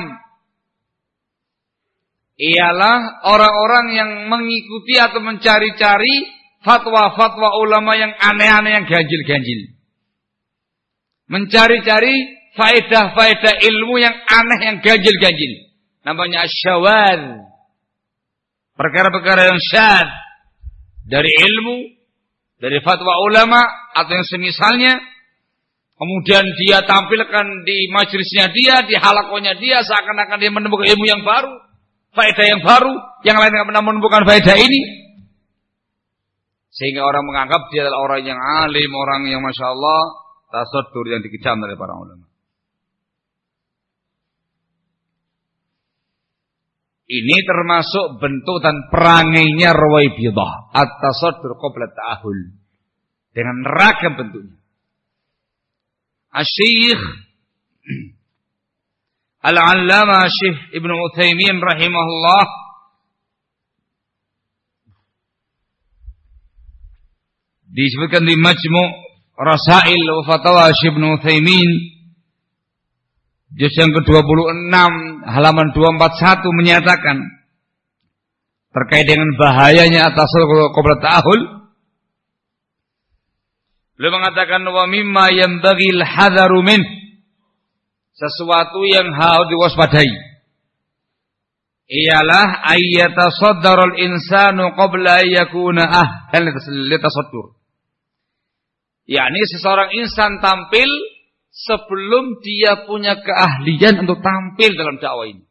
ialah orang-orang yang mengikuti atau mencari-cari fatwa-fatwa ulama yang aneh-aneh, yang ganjil-ganjil. Mencari-cari faedah-faedah ilmu yang aneh, yang ganjil-ganjil. Namanya asyawad. Perkara-perkara yang syad. Dari ilmu, dari fatwa ulama, atau yang semisalnya. Kemudian dia tampilkan di majelisnya dia, di halakonya dia, seakan-akan dia menemukan ilmu yang baru. Faedah yang baru, yang lain tidak pernah menemukan faedah ini. Sehingga orang menganggap dia adalah orang yang alim, orang yang Masya Allah, tasaddur yang dikecam oleh para ulama. Ini termasuk bentuk dan perangainya ruwaibidah, at-tasaddur qabla ta'ahul. Dengan ragam bentuknya. Asy-Syaikh Al-Allamah Syekh Ibnu Utsaimin rahimahullah disebutkan di Majmu' Rasail wa Fatawa Syekh Ibnu Utsaimin juz yang ke dua puluh enam halaman dua ratus empat puluh satu menyatakan terkait dengan bahayanya at-tasaddur qabla ta'ahul. Beliau mengatakan wa mimma yanbaghi al-hadharu min, sesuatu yang harus diwaspadai ialah ayyatasaddara al-insanu qabla an yakuna ahlan litasaddur. yakni seseorang insan tampil sebelum dia punya keahlian untuk tampil dalam dakwah ini.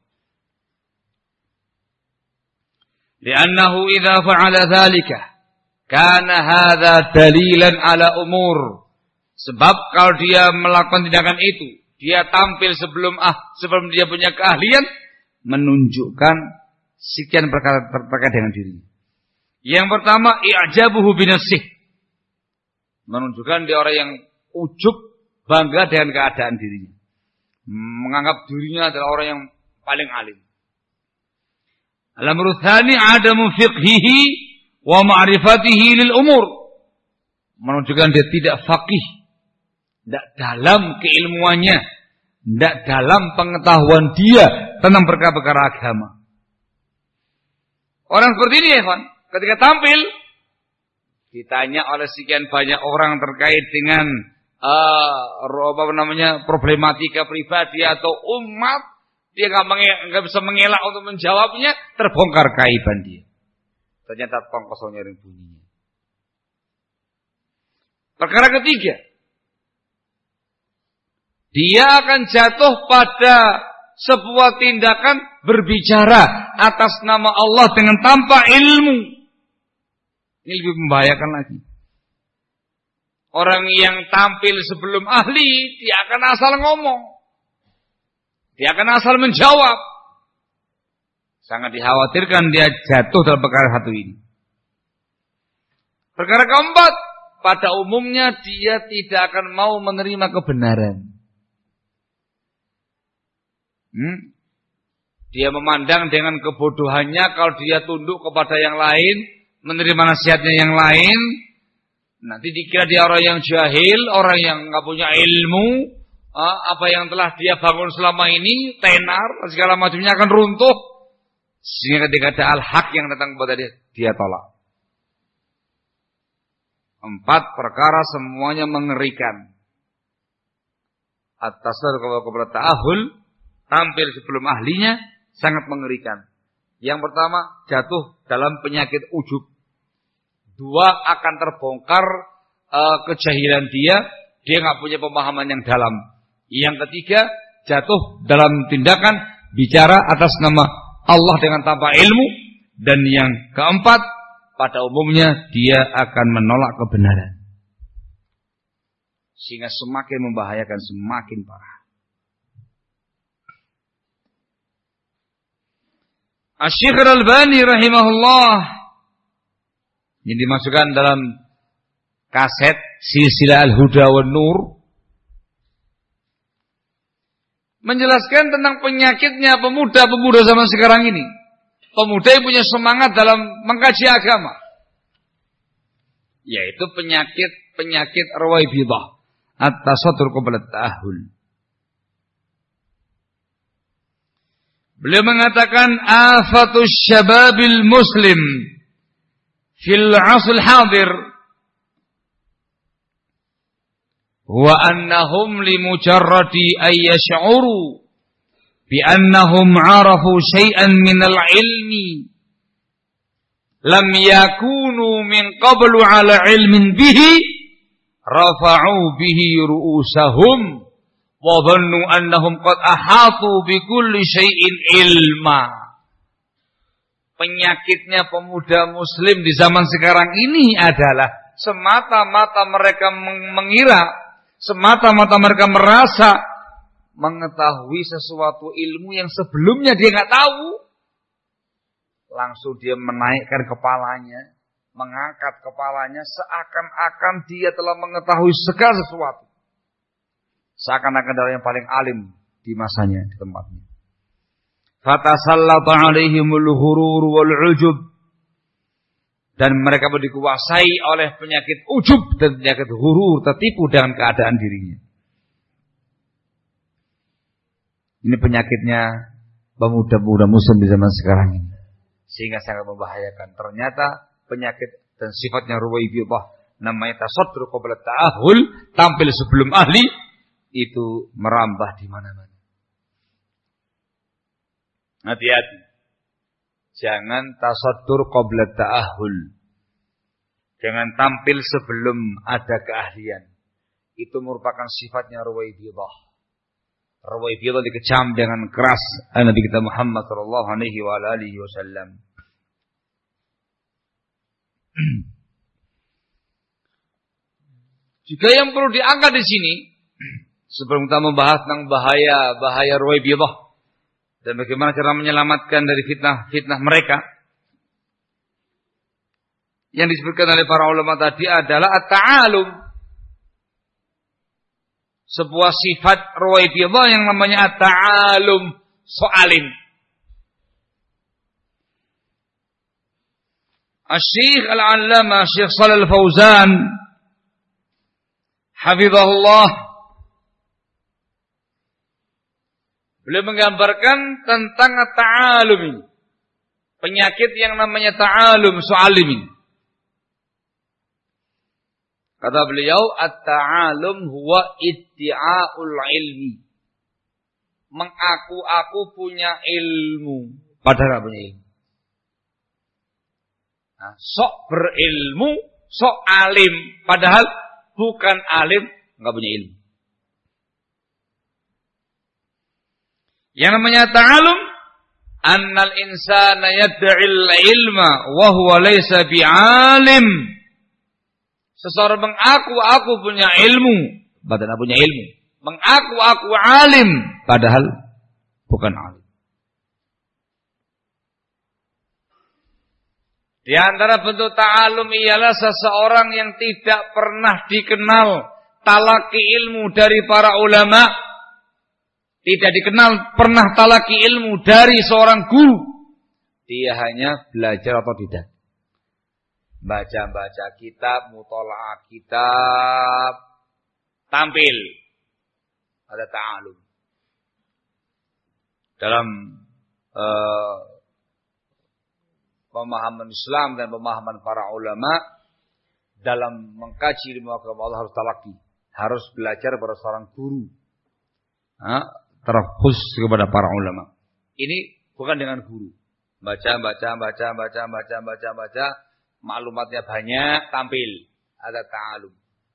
Li'annahu idza fa'ala dzalika kana hadza dalilan ala umur. Sebab kalau dia melakukan tindakan itu, dia tampil sebelum ah sebelum dia punya keahlian, menunjukkan sekian perkara terkait dengan dirinya. Yang pertama, i'jabuhu binafsih. Menunjukkan dia orang yang ujub, bangga dengan keadaan dirinya. Menganggap dirinya adalah orang yang paling alim. Al-amru tsani adamu fiqhihi wa ma'rifatihi lil umur. Menunjukkan dia tidak faqih, tidak dalam keilmuannya, tidak dalam pengetahuan dia tentang perkara-perkara agama. Orang seperti ini, ya, ketika tampil ditanya oleh sekian banyak orang terkait dengan uh, apa namanya problematika pribadi atau umat, dia nggak bisa mengelak untuk menjawabnya, terbongkar kaiban dia. Ternyata tong kosongnya yang bunyinya. Perkara ketiga, dia akan jatuh pada sebuah tindakan berbicara atas nama Allah dengan tanpa ilmu. Ini lebih membahayakan lagi. Orang yang tampil sebelum ahli, dia akan asal ngomong. Dia akan asal menjawab. Sangat dikhawatirkan dia jatuh dalam perkara satu ini. Perkara keempat, pada umumnya dia tidak akan mau menerima kebenaran. Hmm? Dia memandang dengan kebodohannya kalau dia tunduk kepada yang lain, menerima nasihatnya yang lain, nanti dikira dia orang yang jahil, orang yang nggak punya ilmu, apa yang telah dia bangun selama ini tenar, segala macamnya akan runtuh, sehingga ketika ada al-haq yang datang kepada dia, dia tolak. Empat perkara semuanya mengerikan. At-tasarruf kepada ta'ahul, tampil sebelum ahlinya, sangat mengerikan. Yang pertama, jatuh dalam penyakit ujub. Dua, akan terbongkar uh, kejahilan dia, dia nggak punya pemahaman yang dalam. Yang ketiga, jatuh dalam tindakan bicara atas nama Allah dengan tanpa ilmu. Dan yang keempat, pada umumnya dia akan menolak kebenaran. Sehingga semakin membahayakan, semakin parah. Asy-Syaikh Al-Albani rahimahullah, yang dimasukkan dalam kaset Silsilah Al-Huda wan Nur, menjelaskan tentang penyakitnya pemuda-pemuda zaman sekarang ini. Pemuda yang punya semangat dalam mengkaji agama, yaitu penyakit-penyakit Ruwaibidah, at-tasattur qabla at-ta'ahul. Beliau mengatakan afatus syababil muslim fil asr hadir wa annahum limujarradi ay yash'uru bi annahum 'arafu syai'an minal ilmi lam yakunu min qablu 'ala ilmin bihi rafa'u bihi ru'usahum wa dhannu annahum qad ahatu bi kulli syai'in ilma. Penyakitnya pemuda muslim di zaman sekarang ini adalah semata-mata mereka mengira, semata-mata mereka merasa mengetahui sesuatu ilmu yang sebelumnya dia nggak tahu. Langsung dia menaikkan kepalanya, mengangkat kepalanya seakan-akan dia telah mengetahui segala sesuatu. Seakan-akan adalah yang paling alim di masanya, di tempatnya. Fatasallata alaihimul hurur wal ujub, dan mereka dikuasai oleh penyakit ujub dan penyakit hurur, tertipu dengan keadaan dirinya. Ini penyakitnya pemuda-pemuda muslim di zaman sekarang ini, sehingga sangat membahayakan. Ternyata penyakit dan sifatnya Ruwaibidah, namanya tasattur qabla ta'ahul, tampil sebelum ahli, itu merambah di mana-mana. Hati-hati. Jangan tasattur qabla ta'ahul. Jangan tampil sebelum ada keahlian. Itu merupakan sifatnya Ruwaibidah. Ruwaibidah dikecam dengan keras Nabi kita Muhammad sallallahu alaihi wa alihi wasallam. Juga yang perlu diangkat di sini, sebelum kita membahas tentang bahaya bahaya Ruwaibidah dan bagaimana cara menyelamatkan dari fitnah-fitnah mereka, yang disebutkan oleh para ulama tadi adalah at-ta'alum, sebuah sifat Ruwaibidah yang namanya at-ta'alum, so'alim. Asy-Syaikh Al-Allamah Syekh Shalal Fauzan hafizahullah, beliau menggambarkan tentang ta'alum ini, penyakit yang namanya ta'alum, so'alim ini. Kata beliau, at-ta'alum huwa iddi'aul ilmi. Mengaku-aku punya ilmu, padahal enggak punya ilmu. Nah, sok berilmu, sok alim, padahal bukan alim, enggak punya ilmu. Yang namanya ta'alum, annal insana yad'il ilma wa huwa laysa bi'alim. Seseorang mengaku aku punya ilmu, padahal tidak punya ilmu. Mengaku aku alim, padahal bukan alim. Di antara bentuk ta'alum ialah seseorang yang tidak pernah dikenal talaki ilmu dari para ulama, tidak dikenal pernah talaki ilmu dari seorang guru. Dia hanya belajar atau tidak. Baca-baca kitab, mutola'ah kitab, tampil. Ada ta'alum. Dalam uh, pemahaman Islam dan pemahaman para ulama, dalam mengkaji ilmu agama Allah harus talaki. Harus belajar pada seorang guru. Nah, terkhusus kepada para ulama. Ini bukan dengan guru. Baca, baca, baca, baca, baca, baca, baca. Maklumatnya banyak, tampil. Ada ta'alum.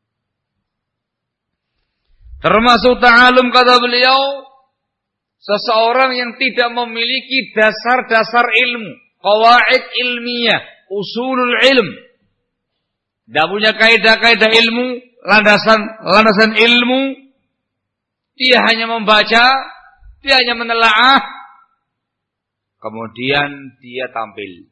Termasuk ta'alum kata beliau, seseorang yang tidak memiliki dasar-dasar ilmu, qawaid ilmiah, usulul ilm. Tidak punya kaidah-kaidah ilmu, landasan-landasan ilmu. Dia hanya membaca, dia hanya menelaah, kemudian dia tampil.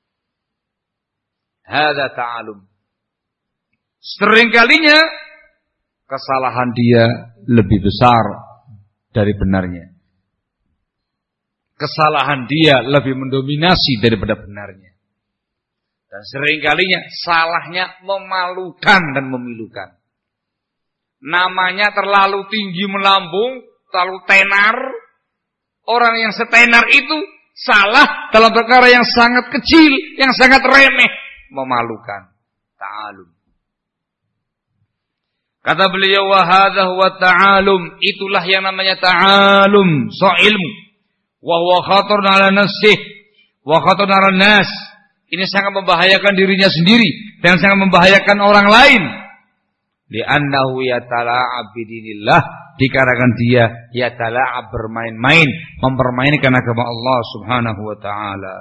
Hada ta'alum. Seringkalinya kesalahan dia lebih besar dari benarnya. Kesalahan dia lebih mendominasi daripada benarnya. Dan seringkalinya salahnya memalukan dan memilukan. Namanya terlalu tinggi melambung, terlalu tenar. Orang yang setenar itu salah dalam perkara yang sangat kecil, yang sangat remeh. Memalukan. Ta'alum. Kata beliau, wa hadha huwa ta'alum. Itulah yang namanya ta'alum. So ilmu. Wa huwa khatarun ala nafsih. Wa khatarun ala nas. Ini sangat membahayakan dirinya sendiri. Dan sangat membahayakan orang lain. Li'annahu yatala'ab bidinillah. Dikarenakan dia yatala'ab bermain-main. Mempermainkan agama Allah subhanahu wa ta'ala.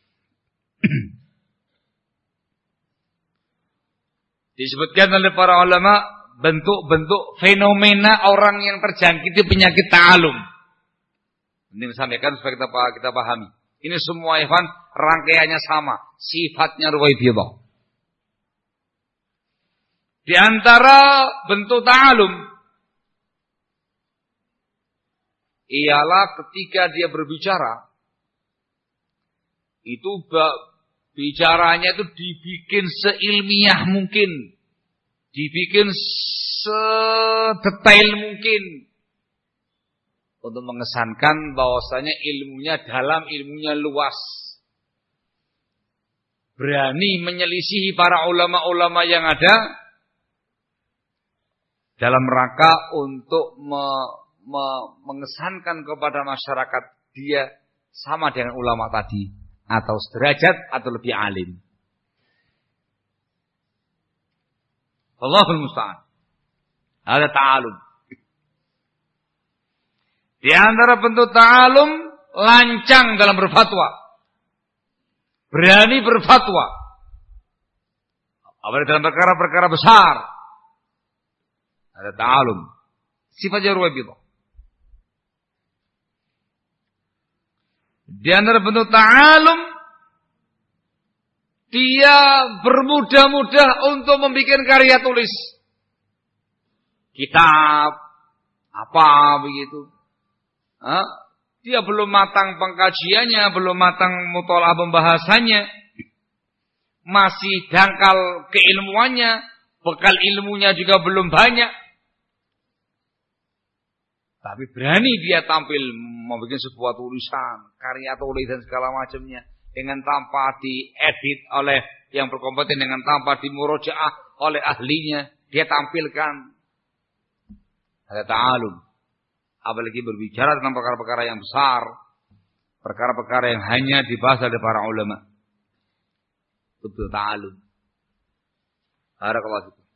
Disebutkan oleh para ulama bentuk-bentuk fenomena orang yang terjangkit penyakit ta'alum. Ini disampaikan supaya kita, kita pahami. Ini semua ikhwan rangkaiannya sama, sifatnya ruwaibiyah. Di antara bentuk ta'alum ialah ketika dia berbicara, itu bicaranya itu dibikin seilmiah mungkin, dibikin sedetail mungkin, untuk mengesankan bahwasanya ilmunya dalam, ilmunya luas. Berani menyelisihi para ulama-ulama yang ada dalam rangka untuk me, me, mengesankan kepada masyarakat dia sama dengan ulama tadi, atau sederajat atau lebih alim. Allahul musta'an. Ada ta'alum. Di antara bentuk ta'alum, lancang dalam berfatwa. Berani berfatwa. Apalagi dalam perkara-perkara besar. Ada ta'alum. Sifatnya ruwaibiyah. Di antara bentuk ta'alum, dia bermudah-mudah untuk membuat karya tulis. Kitab, apa begitu. Hah? Dia belum matang pengkajiannya, belum matang mutolaah pembahasannya. Masih dangkal keilmuannya, bekal ilmunya juga belum banyak. Tapi berani dia tampil membuat sebuah tulisan, karya tulis dan segala macamnya, dengan tanpa diedit oleh yang berkompeten, dengan tanpa dimurojaah oleh ahlinya, dia tampilkan. Ada ta'alum. Apalagi berbicara tentang perkara-perkara yang besar, perkara-perkara yang hanya dibahas oleh para ulama. Betul ta'alum. Barakallahu fikum.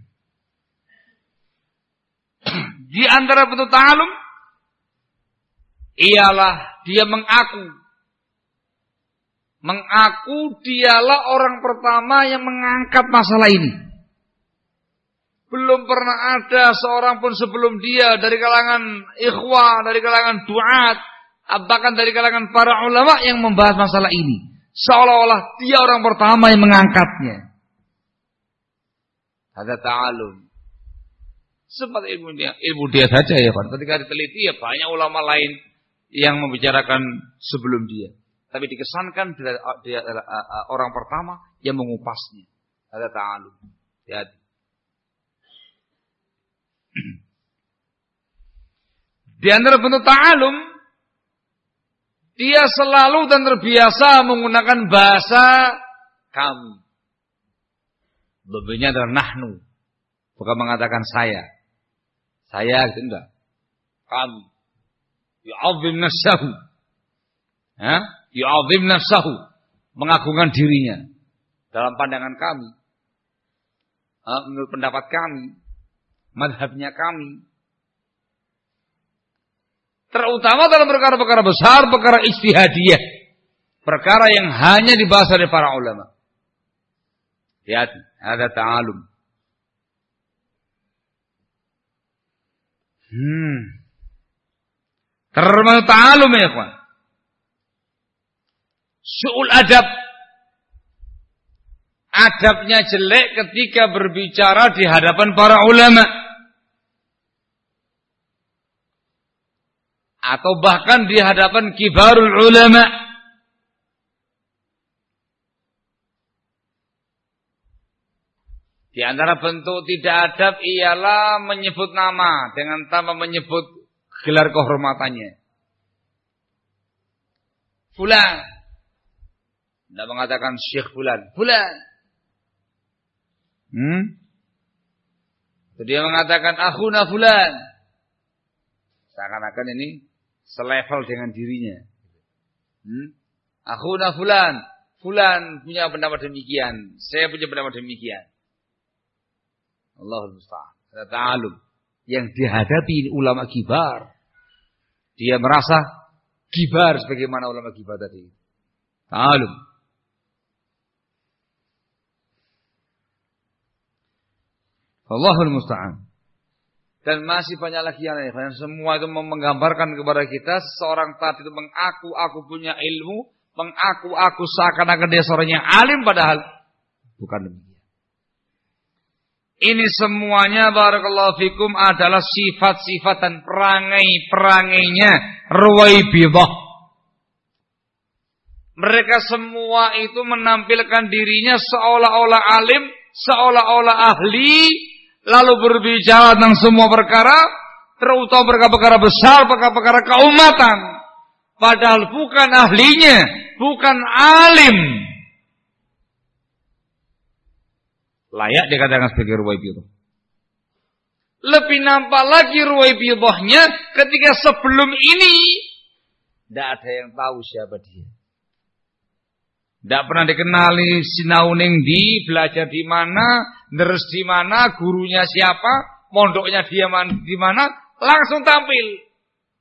Di antara bentuk ta'alum ialah dia mengaku. Mengaku dialah orang pertama yang mengangkat masalah ini. Belum pernah ada seorang pun sebelum dia dari kalangan ikhwah, dari kalangan duat, bahkan dari kalangan para ulama yang membahas masalah ini. Seolah-olah dia orang pertama yang mengangkatnya. Ada ta'alum. Sempat ilmu dia, ilmu dia saja ya Pak. Ketika diteliti ya banyak ulama lain yang membicarakan sebelum dia. Tapi dikesankan dia, dia adalah orang pertama yang mengupasnya. Ada ta'alum. Hati-hati. Di antara bentuk ta'alum, dia selalu dan terbiasa menggunakan bahasa kami. Bebernya adalah nahnu, bukan mengatakan saya. Saya itu enggak. Kami. Yu'adzim nafsahu. Ha? Yu'adzim nafsahu. Mengagungkan dirinya. Dalam pandangan kami. Menurut pendapat kami. Madhabnya kami. Terutama dalam perkara-perkara besar, perkara ijtihadiyah. Perkara yang hanya dibahas oleh para ulama. Lihat, ada ta'alum. Hmm. Termasuk ta'alum ya kawan. Su'ul adab. Adabnya jelek ketika berbicara di hadapan para ulama. Atau bahkan di hadapan kibarul ulama. Di antara bentuk tidak adab ialah menyebut nama dengan tanpa menyebut gelar kehormatannya. Fulan. Tidak mengatakan Syekh Fulan. Fulan. Hmm? Dia mengatakan akhuna Fulan. Seakan-akan ini selevel dengan dirinya. Hmm? Akhuna Fulan. Fulan punya pendapat demikian. Saya punya pendapat demikian. Allahul musta'an. Ada ta'alum. Yang dihadapi ulama kibar. Dia merasa kibar sebagaimana ulama kibar tadi. Ta'alum. Allahul musta'an. Dan masih banyak lagi yang lain. Semua itu menggambarkan kepada kita. Seorang tadi itu mengaku aku punya ilmu. Mengaku aku seakan-akan dia seorang yang alim. Padahal bukan demikian. Ini semuanya barakallahu fikum adalah sifat-sifat dan perangai-perangainya Ruwaibidah. Mereka semua itu menampilkan dirinya seolah-olah alim, seolah-olah ahli, lalu berbicara tentang semua perkara, terutama perkara-perkara besar, perkara-perkara keumatan. Padahal bukan ahlinya, bukan alim. Layak dikatakan sebagai Ruwaibidah. Lebih nampak lagi Ruwaibidahnya ketika sebelum ini tidak ada yang tahu siapa dia. Tidak pernah dikenali sinauning di, belajar di mana, deres di mana, gurunya siapa, mondoknya dia di mana, langsung tampil.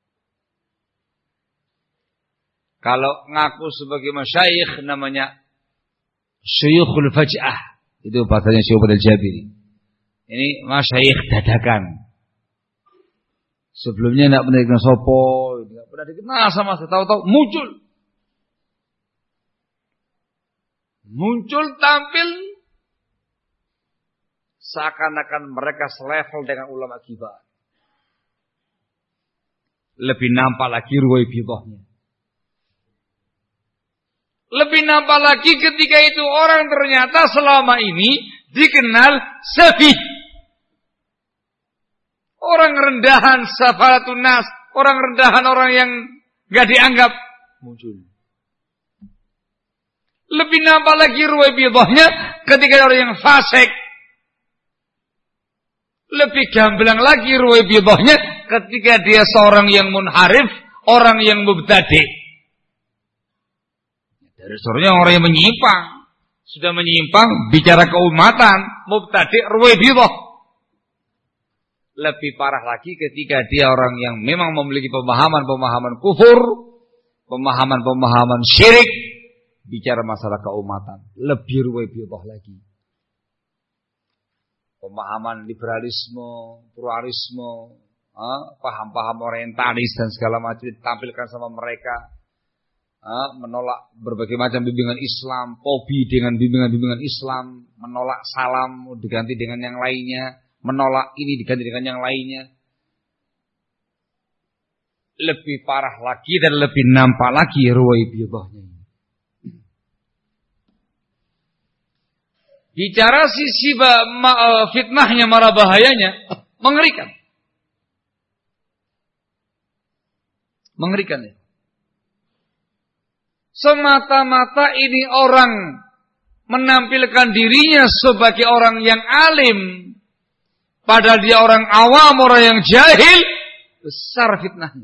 Kalau ngaku sebagai masyayikh namanya Syuyukhul Faj'ah. Itu bahasanya Syekh Abdul Jabiri. Ini masyayikh dadakan. Sebelumnya tidak pernah dikenal sopo, tidak pernah dikenal sama sekali, tahu-tahu muncul. Muncul tampil seakan-akan mereka selevel dengan ulama kibar. Lebih nampak lagi Ruwaibidahnya. Lebih nampak lagi ketika itu orang ternyata selama ini dikenal safih. Orang rendahan, safaratun nas. Orang rendahan, orang yang gak dianggap. Muncul. Lebih nampak lagi Ruwaibidahnya ketika orang yang fasik. Lebih gamblang lagi ruwaibidahnya ketika dia seorang yang munharif, orang yang mubtadi'. Dari seorang orang yang menyimpang, sudah menyimpang bicara keumatan, mubtadi' ruwaibidah. Lebih parah lagi ketika dia orang yang memang memiliki pemahaman-pemahaman kufur, pemahaman-pemahaman syirik, bicara masalah keumatan, lebih ruwaibidah lagi. Pemahaman liberalisme, pluralisme, eh, paham-paham orientalis dan segala macam ditampilkan sama mereka, eh, menolak berbagai macam bimbingan Islam, fobi dengan bimbingan-bimbingan Islam, menolak salam diganti dengan yang lainnya, menolak ini diganti dengan yang lainnya. Lebih parah lagi dan lebih nampak lagi ruwaibidahnya. Bicara sisi fitnahnya, marah bahayanya, mengerikan. Mengerikan ya. Semata-mata ini orang menampilkan dirinya sebagai orang yang alim, padahal dia orang awam, orang yang jahil, besar fitnahnya.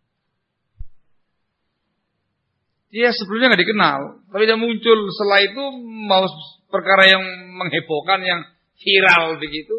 Dia sebelumnya nggak dikenal, tapi dia muncul setelah itu mau perkara yang menghebohkan, yang viral begitu,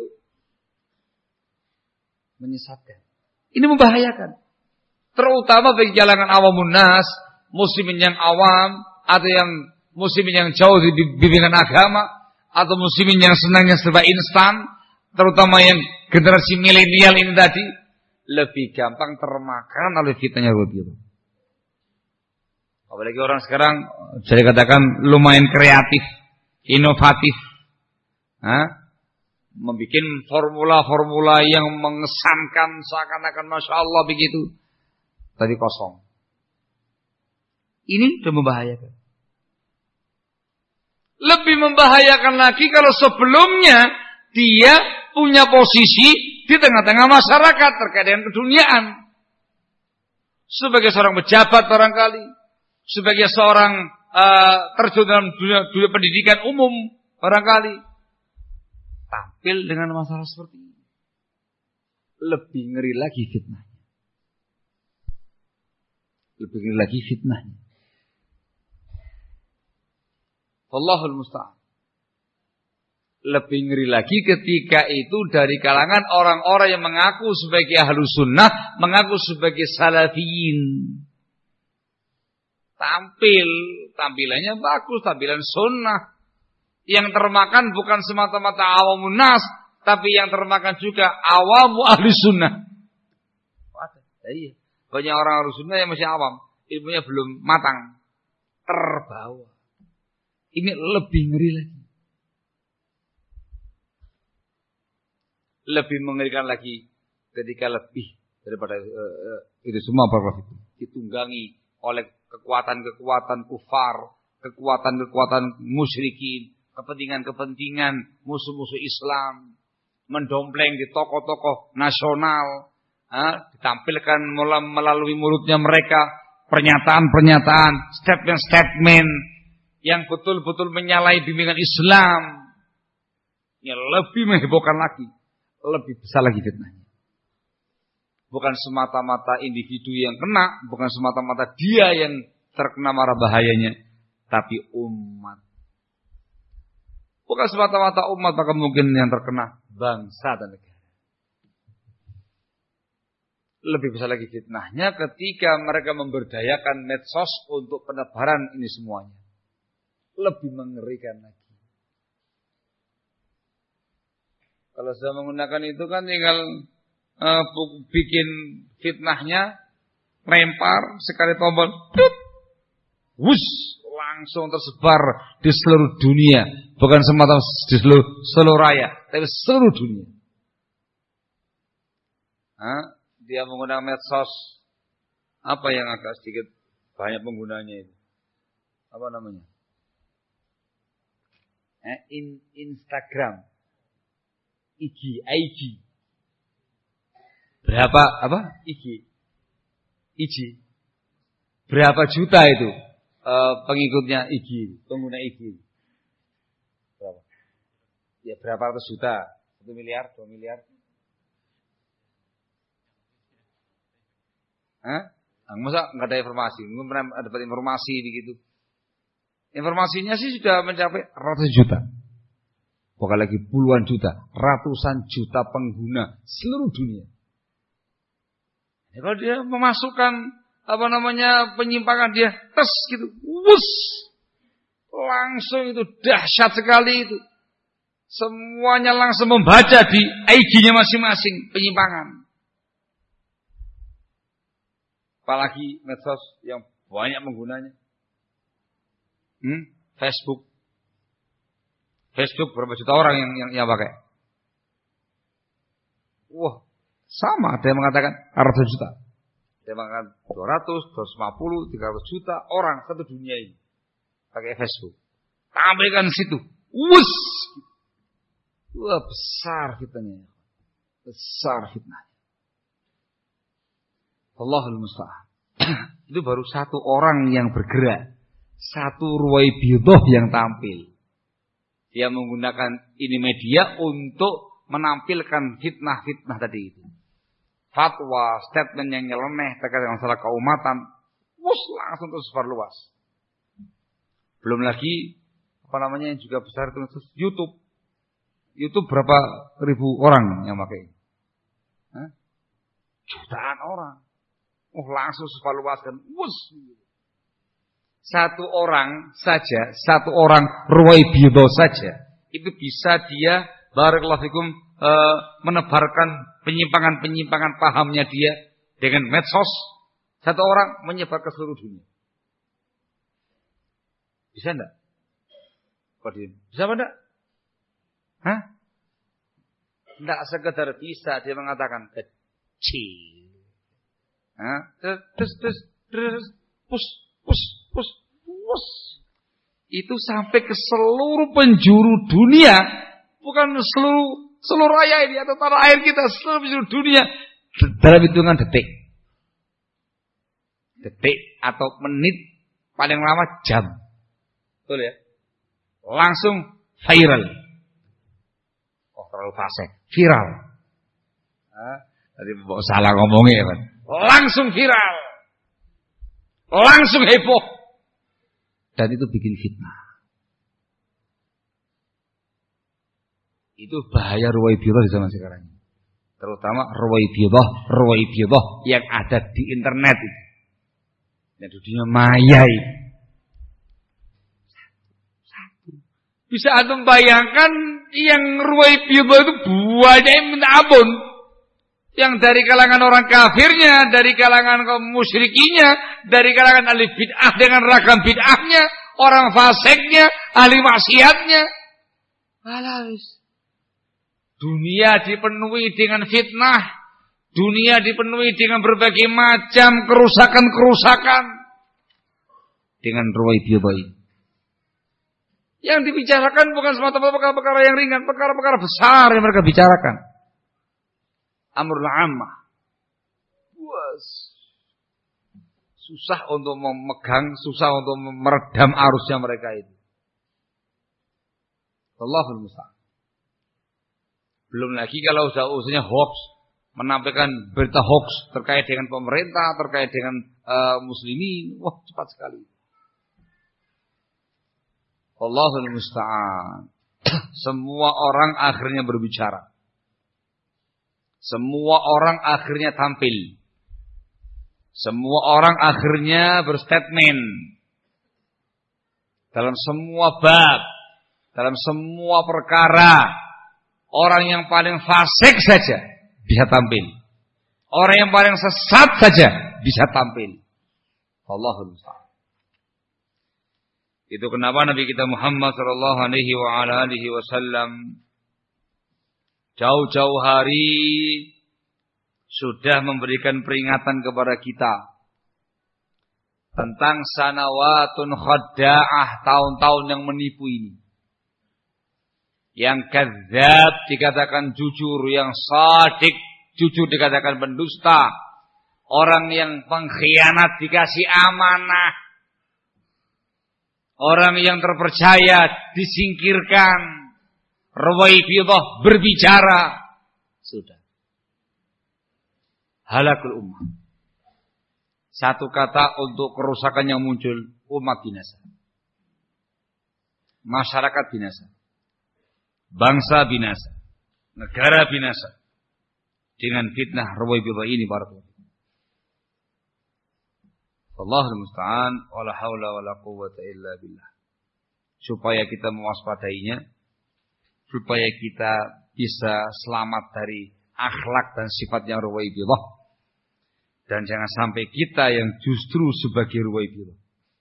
menyesatkan. Ini membahayakan, terutama bagi kalangan awamun nas, muslimin yang awam, atau yang muslimin yang jauh di bimbingan agama, atau muslimin yang senangnya serba instan, terutama yang generasi milenial ini tadi, lebih gampang termakan oleh fitnahnya begitu. Apalagi orang sekarang, saya katakan lumayan kreatif, inovatif, ha? Membikin formula-formula yang mengesankan seakan-akan Masya Allah begitu, tadi kosong. Ini sudah membahayakan. Lebih membahayakan lagi kalau sebelumnya dia punya posisi di tengah-tengah masyarakat terkait dengan keduniaan, sebagai seorang pejabat barangkali, sebagai seorang Uh, terjun dalam dunia, dunia pendidikan umum barangkali, tampil dengan masalah seperti ini, lebih ngeri lagi fitnahnya. Lebih ngeri lagi fitnahnya. Wallahul musta'an. Lebih ngeri lagi ketika itu dari kalangan orang-orang yang mengaku sebagai ahlus sunnah, mengaku sebagai salafiyin. Tampil, tampilannya bagus, tampilan sunnah. Yang termakan bukan semata-mata awamun nas, tapi yang termakan juga awamu ahli sunnah. Iya, banyak orang ahli sunnah yang masih awam, ilmunya belum matang, terbawa. Ini lebih ngeri lagi. Lebih mengerikan lagi ketika lebih daripada uh, uh, itu semua apa itu ditunggangi oleh kekuatan-kekuatan kufar, kekuatan-kekuatan musyrikin, kepentingan-kepentingan musuh-musuh Islam, mendompleng di tokoh-tokoh nasional, eh, ditampilkan melalui mulutnya mereka pernyataan-pernyataan, statement-statement yang betul-betul menyalahi bimbingan Islam. Yang lebih menghebohkan lagi, lebih besar lagi fitnahnya. Bukan semata-mata individu yang kena, bukan semata-mata dia yang terkena marah bahayanya, tapi umat. Bukan semata-mata umat, maka mungkin yang terkena bangsa dan negara. Lebih besar lagi fitnahnya ketika mereka memberdayakan medsos untuk penebaran ini semuanya. Lebih mengerikan lagi. Kalau sudah menggunakan itu kan tinggal Uh, bikin fitnahnya, lempar sekali tombol, tut, wush, langsung tersebar di seluruh dunia, bukan semata di seluruh, seluruh raya, tapi seluruh dunia. Hah? Dia menggunakan medsos, apa yang agak sedikit banyak penggunanya itu, apa namanya? Eh, in, Instagram, I G, I G. Berapa apa? I G. I G. Berapa juta itu uh, pengikutnya I G, pengguna I G? Berapa? Ya berapa ratus juta? Satu miliar, dua miliar? Hah? Masa nggak ada informasi? Mungkin pernah dapat informasi begitu. Informasinya sih sudah mencapai ratus juta. Bukan lagi puluhan juta, ratusan juta pengguna seluruh dunia. Ya, kalau dia memasukkan apa namanya penyimpangan dia tes gitu, wus, langsung itu dahsyat sekali itu. Semuanya langsung membaca di I D-nya masing-masing penyimpangan. Apalagi medsos yang banyak penggunanya. Hmm? Facebook. Facebook berapa juta orang yang yang, yang pakai? Wah, sama. Ada yang mengatakan ratus juta. Ada yang mengatakan dua ratus, dua ratus lima puluh, tiga ratus juta orang satu dunia ini pakai Facebook. Tampilkan situ. Wus. Wah, besar fitnahnya. Besar fitnahnya. Allahul musta'an. Itu baru satu orang yang bergerak. Satu ruwaibidah yang tampil. Dia menggunakan ini media untuk menampilkan fitnah-fitnah tadi itu. Fatwa, statement yang nyeleneh terkait dengan masalah keumatan, wus langsung tersebar luas. Belum lagi apa namanya yang juga besar itu YouTube. YouTube berapa ribu orang yang pakai? Hah? Jutaan orang. Oh langsung sebar luas kan, wus. Satu orang saja, satu orang ruwaibidah saja, itu bisa dia, barakallahu fikum, e, menebarkan penyimpangan-penyimpangan pahamnya dia dengan medsos. Satu orang menyebar ke seluruh dunia. Bisa enggak? Bisa apa enggak? Hah? Enggak sekedar bisa, dia mengatakan kecil. Hah? Terus, terus, terus, terus, push, push. Pus, pus. Itu sampai ke seluruh penjuru dunia, bukan seluruh seluruh raya ini atau tanah air kita, seluruh penjuru dunia dalam hitungan detik, detik atau menit, paling lama jam, betul ya? Langsung viral. Oh terlalu fasih, viral. Ah, tadi mau salah ngomongnya kan? Langsung viral, langsung heboh. Dan itu bikin fitnah. Itu bahaya ruwaibidah di zaman sekarang. Terutama ruwaibidah, ruwaibidah yang ada di internet itu. Yang di dunia maya itu. Satu. Bisa antum bayangkan yang ruwaibidah itu banyak yang minta ampun. Yang dari kalangan orang kafirnya, dari kalangan kaum musyrikinya, dari kalangan ahli bid'ah dengan ragam bid'ahnya, orang fasiknya, ahli maksiatnya. Alas. Dunia dipenuhi dengan fitnah, dunia dipenuhi dengan berbagai macam kerusakan-kerusakan dengan ruwaibidah ini. Yang dibicarakan bukan semata-mata perkara-perkara yang ringan, perkara-perkara besar yang mereka bicarakan. Amrul ammah. Puas. Susah untuk memegang, susah untuk meredam arusnya mereka itu. Allahul musta'an. Belum lagi kalau sudah urusannya hoax, menampilkan berita hoax terkait dengan pemerintah, terkait dengan uh, muslimin, wah cepat sekali. Allahul musta'an. Semua orang akhirnya berbicara. Semua orang akhirnya tampil. Semua orang akhirnya berstatement. Dalam semua bab, dalam semua perkara, orang yang paling fasik saja bisa tampil. Orang yang paling sesat saja bisa tampil. Allahul musta'an. Itu kenapa Nabi kita Muhammad sallallahu alaihi wa ala alihi wasallam jauh-jauh hari sudah memberikan peringatan kepada kita tentang sanawatun khadda'ah, tahun-tahun yang menipu ini. Yang kadzab dikatakan jujur, yang shadiq jujur dikatakan pendusta, orang yang pengkhianat dikasih amanah, orang yang terpercaya disingkirkan. Ruwaibidah berbicara, sudah halakul ummah. Satu kata untuk kerusakan yang muncul, umat binasa. Masyarakat binasa. Bangsa binasa. Negara binasa. Dengan fitnah Ruwaibidah ini barakallahu. Allahul musta'an wala haula wala quwwata illa billah. Supaya kita mewaspadainya, supaya kita bisa selamat dari akhlak dan sifatnya Ruwaibidah. Dan jangan sampai kita yang justru sebagai Ruwaibidah.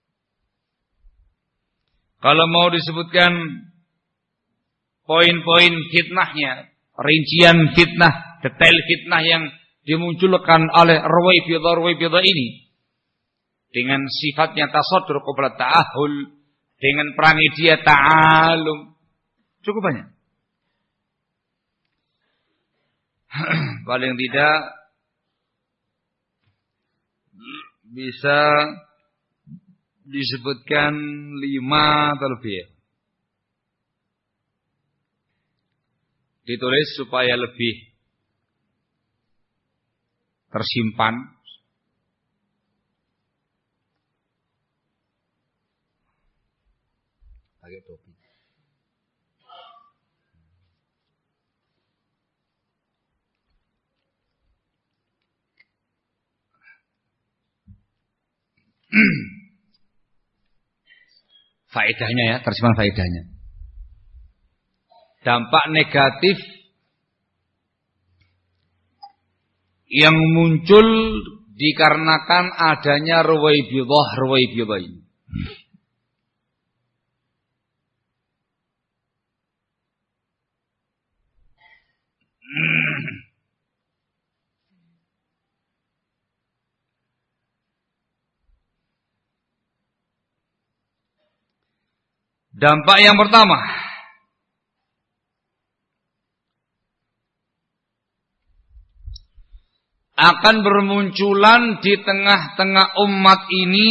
Kalau mau disebutkan poin-poin fitnahnya, rincian fitnah, detail fitnah yang dimunculkan oleh Ruwaibidah-Ruwaibidah ini, dengan sifatnya tasaddur qabla ta'ahul, dengan perangai dia ta'alum, cukup banyak. Paling tidak bisa disebutkan lima atau lebih. Ditulis supaya lebih tersimpan. Pakai topi. Faedahnya ya, terjemahan faedahnya. Dampak negatif yang muncul dikarenakan adanya Ruwaibidah-Ruwaibidah ini. Dampak yang pertama, akan bermunculan di tengah-tengah umat ini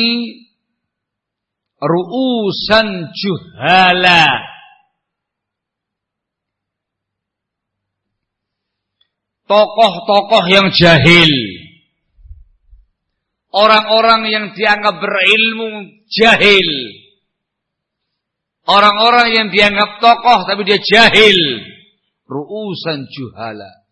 ru'usan juhala, tokoh-tokoh yang jahil, orang-orang yang dianggap berilmu jahil, orang-orang yang dianggap tokoh tapi dia jahil, ru'usan juhala.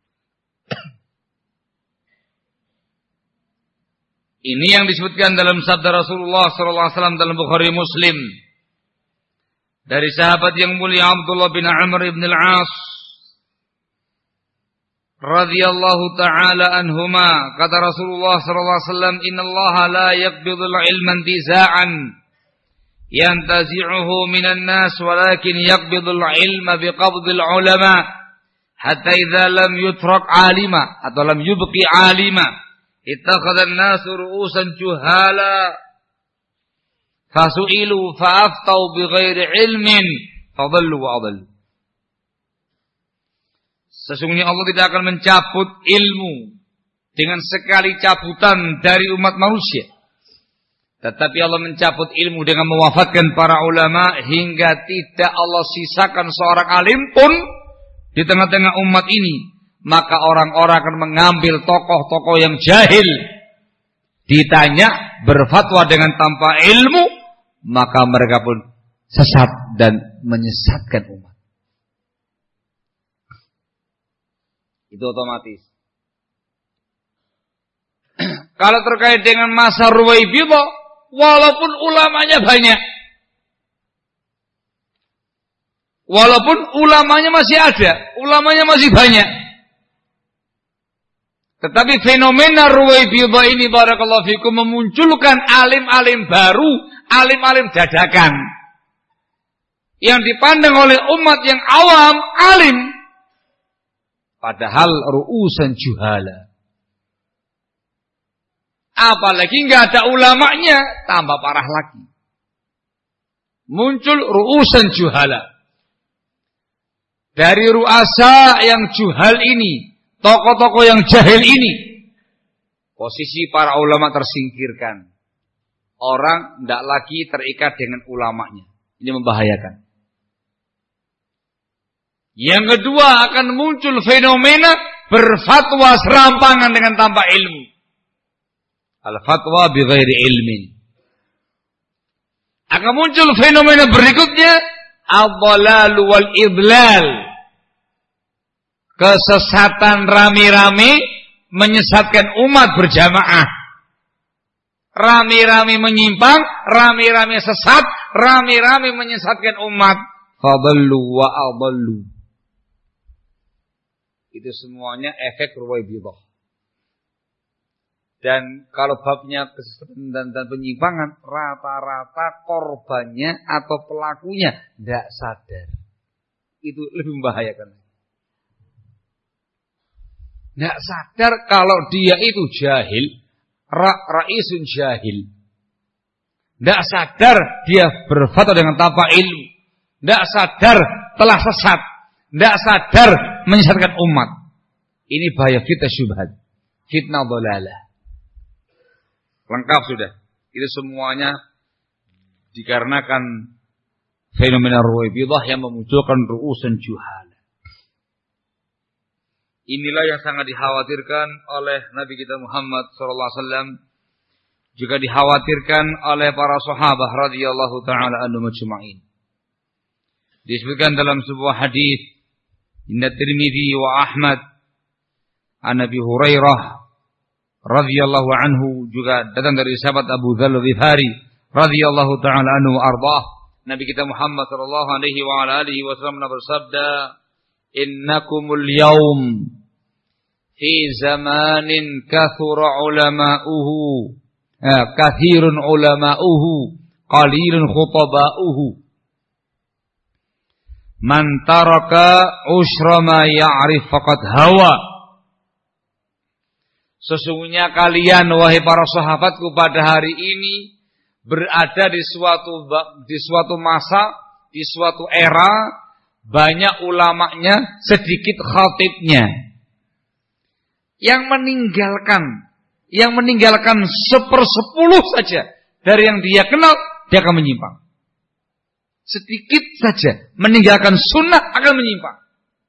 Ini yang disebutkan dalam sabda Rasulullah sallallahu alaihi wasallam dalam Bukhari Muslim dari sahabat yang mulia Abdullah bin Amr bin Al-As radhiyallahu taala anhuma, kata Rasulullah sallallahu alaihi wasallam, innallaha la yaqbidul ilma intiza'an yantazi'uhu minan nas walakin yaqbidul ilma biqabdil ulama hatta idza lam yutrak alima atau lam yubqi alima ittakhadha an-nasu ru'usan juhala fasu'ilu fa'aftau bighairi ilmin fadallu wa adallu. Sesungguhnya Allah tidak akan mencabut ilmu dengan sekali cabutan dari umat manusia, tetapi Allah mencabut ilmu dengan mewafatkan para ulama hingga tidak Allah sisakan seorang alim pun di tengah-tengah umat ini. Maka orang-orang akan mengambil tokoh-tokoh yang jahil, ditanya berfatwa dengan tanpa ilmu, maka mereka pun sesat dan menyesatkan umat. Itu otomatis. Kalau terkait dengan masa Ruwaibidah, walaupun ulamanya banyak, walaupun ulamanya masih ada, ulamanya masih banyak, tetapi fenomena Ruwaibidah ini barakallahu fikum memunculkan alim-alim baru, alim-alim dadakan yang dipandang oleh umat yang awam alim, padahal ru'usan juhala. Apalagi enggak ada ulamanya, tambah parah lagi. Muncul ru'usan juhala. Dari ru'asa yang juhal ini, tokoh-tokoh yang jahil ini, posisi para ulama tersingkirkan. Orang tidak lagi terikat dengan ulamanya. Ini membahayakan. Yang kedua, akan muncul fenomena berfatwa serampangan dengan tanpa ilmu. Al-fatwa bighairi ilmin. Akan muncul fenomena berikutnya, ad-dhalalu wal idlal. Kesesatan rame-rame menyesatkan umat berjamaah. Rame-rame menyimpang, rame-rame sesat, rame-rame menyesatkan umat. Fadallu wa adallu. Itu semuanya efek ruwaibidah. Dan kalau babnya kesesatan dan, dan penyimpangan, rata-rata korbannya atau pelakunya tidak sadar. Itu lebih membahayakan. Tidak sadar kalau dia itu jahil, ra, raisun jahil. Tidak sadar dia berfatwa dengan tanpa ilmu. Tidak sadar telah sesat. Tidak sadar menyesatkan umat. Ini bahaya fitnah syubhat. Fitnah dhalalah. Lengkap sudah. Itu semuanya dikarenakan fenomena ruwaibidah yang memunculkan ru'usan juhal. Inilah yang sangat dikhawatirkan oleh Nabi kita Muhammad sallallahu alaihi wasallam, juga dikhawatirkan oleh para sahabat radhiyallahu taala anhum ajma'in. Disebutkan dalam sebuah hadis Inna Tirmidzi wa Ahmad an Abi Hurairah radhiyallahu anhu, juga datang dari sahabat Abu Dzar Al-Ghifari radhiyallahu taala anhu ardhah. Nabi kita Muhammad sallallahu alaihi wa ala alihi wasallam bersabda, "Innakumul yaum fi zamanin kathura ulama'uhu, eh, kathirun ulama'uhu, qalilun khutaba'uhu. Man taraka ushra ma ya'rif faqad hawa." Sesungguhnya kalian, wahai para sahabatku, pada hari ini berada di suatu di suatu masa, di suatu era, banyak ulamanya, sedikit khatibnya. Yang meninggalkan, yang meninggalkan sepersepuluh saja dari yang dia kenal, dia akan menyimpang. Sedikit saja meninggalkan sunnah akan menyimpang.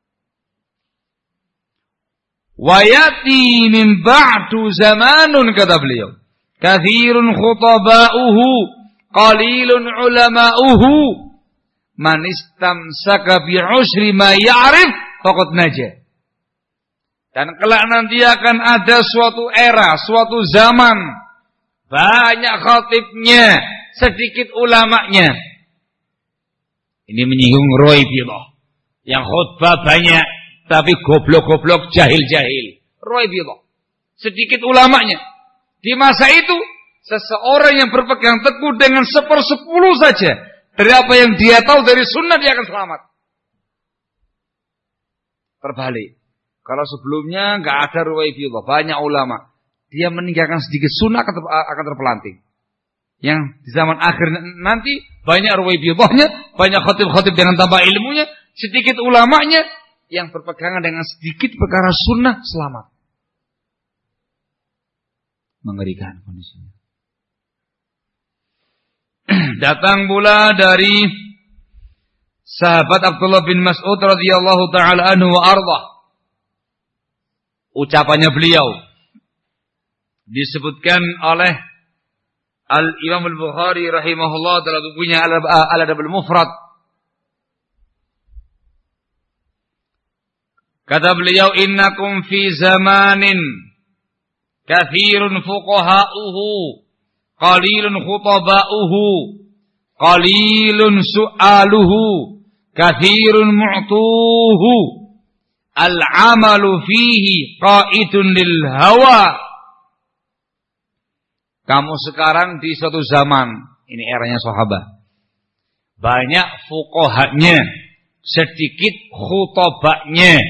Wa yati min ba'du zamanun, kata beliau, kathirun khutaba'uhu, qalilun ulama'uhu, man istamsaka bi'usri ma ya'rif faqad naja. Dan kelak nanti akan ada suatu era, suatu zaman, banyak khatibnya, sedikit ulamanya. Ini menyinggung ruwaibidah. Yang khutbah banyak, tapi goblok-goblok, jahil-jahil. Ruwaibidah. Sedikit ulamanya. Di masa itu, seseorang yang berpegang teguh dengan sepersepuluh saja dari apa yang dia tahu dari sunnah, dia akan selamat. Terbalik. Kalau sebelumnya nggak ada ruwaibidah, banyak ulama, dia meninggalkan sedikit sunnah akan, ter, akan terpelanting. Yang di zaman akhir nanti banyak ruwaibidahnya, banyak khatib-khatib dengan tanpa ilmunya, sedikit ulamanya yang berpegangan dengan sedikit perkara sunnah, selamat. Mengerikan kondisinya. Datang pula dari sahabat Abdullah bin Mas'ud radhiyallahu taala anhu wa ardhah. Ucapannya beliau disebutkan oleh Al-Imam Al-Bukhari rahimahullah dalam bukunya Al-Adab Al-Mufrad. Kata beliau, "Innakum fi zamanin kathirun fuqaha'uhu, qalilun khutaba'uhu, qalilun su'aluhu, kathirun mu'tuhu, al-amalu fihi qa'idun lil hawa." Kamu sekarang di suatu zaman, ini eranya sahabat, banyak fuqahanya, sedikit khutobaknya,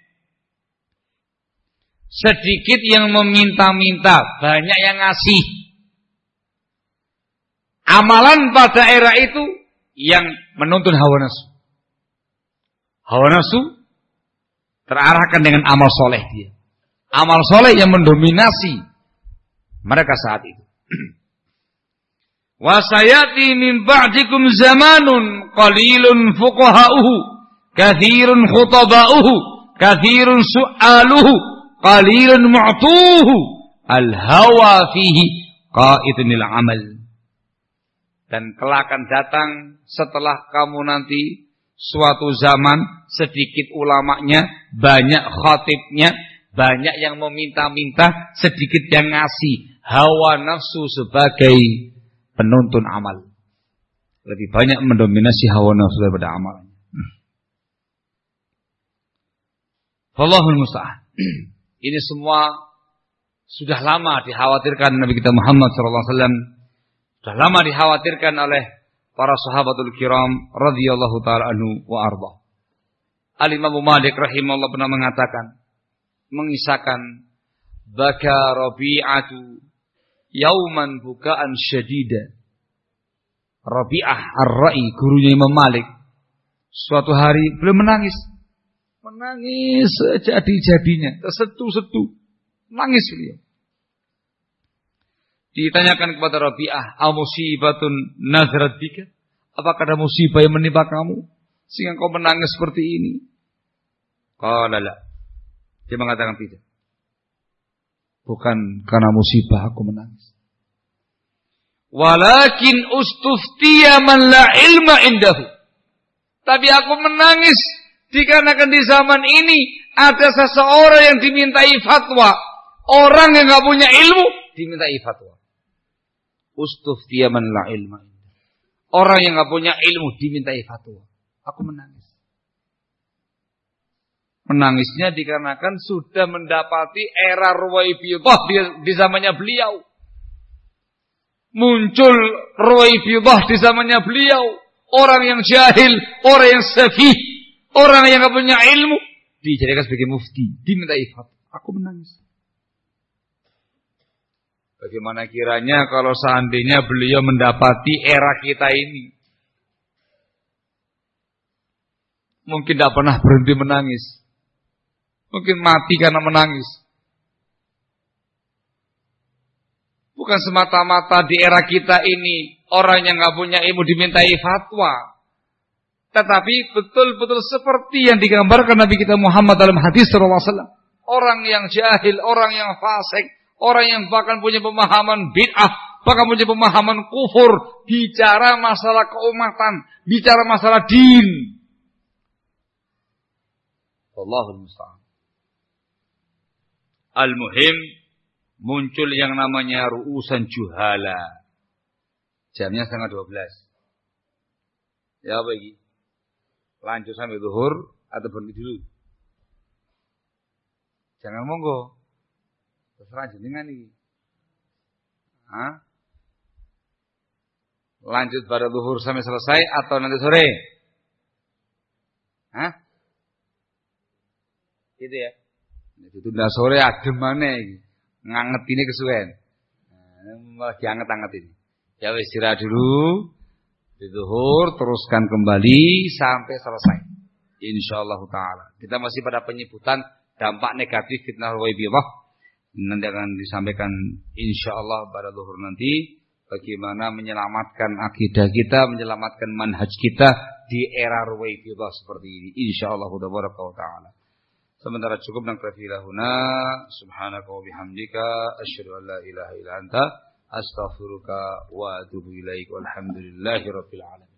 sedikit yang meminta-minta, banyak yang ngasih. Amalan pada era itu yang menuntun hawa nafsu. Hawa nafsu terarahkan dengan amal soleh dia. Amal soleh yang mendominasi mereka saat itu. Wa sayati min ba'dikum zamanun qalilun fuqaha'uhu, kathirun khutaba'uhu, kathirun su'aluhu, qalilun mu'tuhu, al-hawa fihi qa'idunil amal. Dan kelak akan datang setelah kamu nanti suatu zaman sedikit ulamanya, banyak khatibnya, banyak yang meminta-minta, sedikit yang ngasih. Hawa nafsu sebagai penuntun amal. Lebih banyak mendominasi hawa nafsu daripada amalnya. Wallahul musta'an. Ini semua sudah lama dikhawatirkan Nabi kita Muhammad shallallahu alaihi wasallam. Sudah lama dikhawatirkan oleh para sahabatul kiram radhiyallahu taala anhu wa arda. Al-Imam Malik rahimahullah pernah mengatakan, mengisahkan, baka Rabi'atu yauman bukaan syadida. Rabi'ah Ar-Ra'i, gurunya Imam Malik, suatu hari beliau menangis. Menangis sejadi-jadinya, tersetu-setu. Nangis beliau. Ditanyakan kepada Rabi'ah, "Amusibatun nazarat bika?" Apakah ada musibah yang menimpa kamu sehingga kau menangis seperti ini? Qala la. Dia mengatakan tidak. Bukan karena musibah aku menangis. Walakin ustuftiya man la ilma indahu. Tapi aku menangis dikarenakan di zaman ini ada seseorang yang dimintai fatwa. Orang yang enggak punya ilmu dimintai fatwa. Ustuftiya man la ilma indahu. Orang yang enggak punya ilmu dimintai fatwa. Aku menangis. Menangisnya dikarenakan sudah mendapati era Ruwaibiyah di, di zamannya beliau. Muncul Ruwaibiyah di zamannya beliau. Orang yang jahil, orang yang safih, orang yang enggak punya ilmu dijadikan sebagai mufti, dimintai fatwa. Aku menangis. Bagaimana kiranya kalau seandainya beliau mendapati era kita ini. Mungkin tidak pernah berhenti menangis. Mungkin mati karena menangis. Bukan semata-mata di era kita ini orang yang nggak punya ilmu dimintai fatwa. Tetapi betul-betul seperti yang digambarkan Nabi kita Muhammad dalam hadis sallallahu alaihi wasallam. Orang yang jahil, orang yang fasik, orang yang bahkan punya pemahaman bid'ah, bahkan punya pemahaman kufur, bicara masalah keumatan, bicara masalah din. Wallahul musta'an. Al-muhim, muncul yang namanya ru'usan juhala. Jamnya setengah dua belas. Ya apa ini? Lanjut sampai zuhur atau berhenti dulu? Jangan monggo. Terserah jenengan ini. Hah? Lanjut pada zuhur sampai selesai atau nanti sore? Hah? Gitu ya. Itu udah sore adem mana ini. Nganget ini kesuwen. Nah, dianget-anget ini. Ya wis istirahat dulu. Di zuhur teruskan kembali sampai selesai. Insyaallah taala. Kita masih pada penyebutan dampak negatif fitnah Ruwaibiyah. Nanti akan disampaikan insyaallah pada zuhur nanti bagaimana menyelamatkan akidah kita, menyelamatkan manhaj kita di era Ruwaibiyah seperti ini. Insyaallah taala. Sementara cukup naktafi lahuna. Subhanaka wa bihamdika asyhadu an la ilaha illa anta astaghfiruka wa atubu ilaik. Walhamdulillahi rabbil alamin.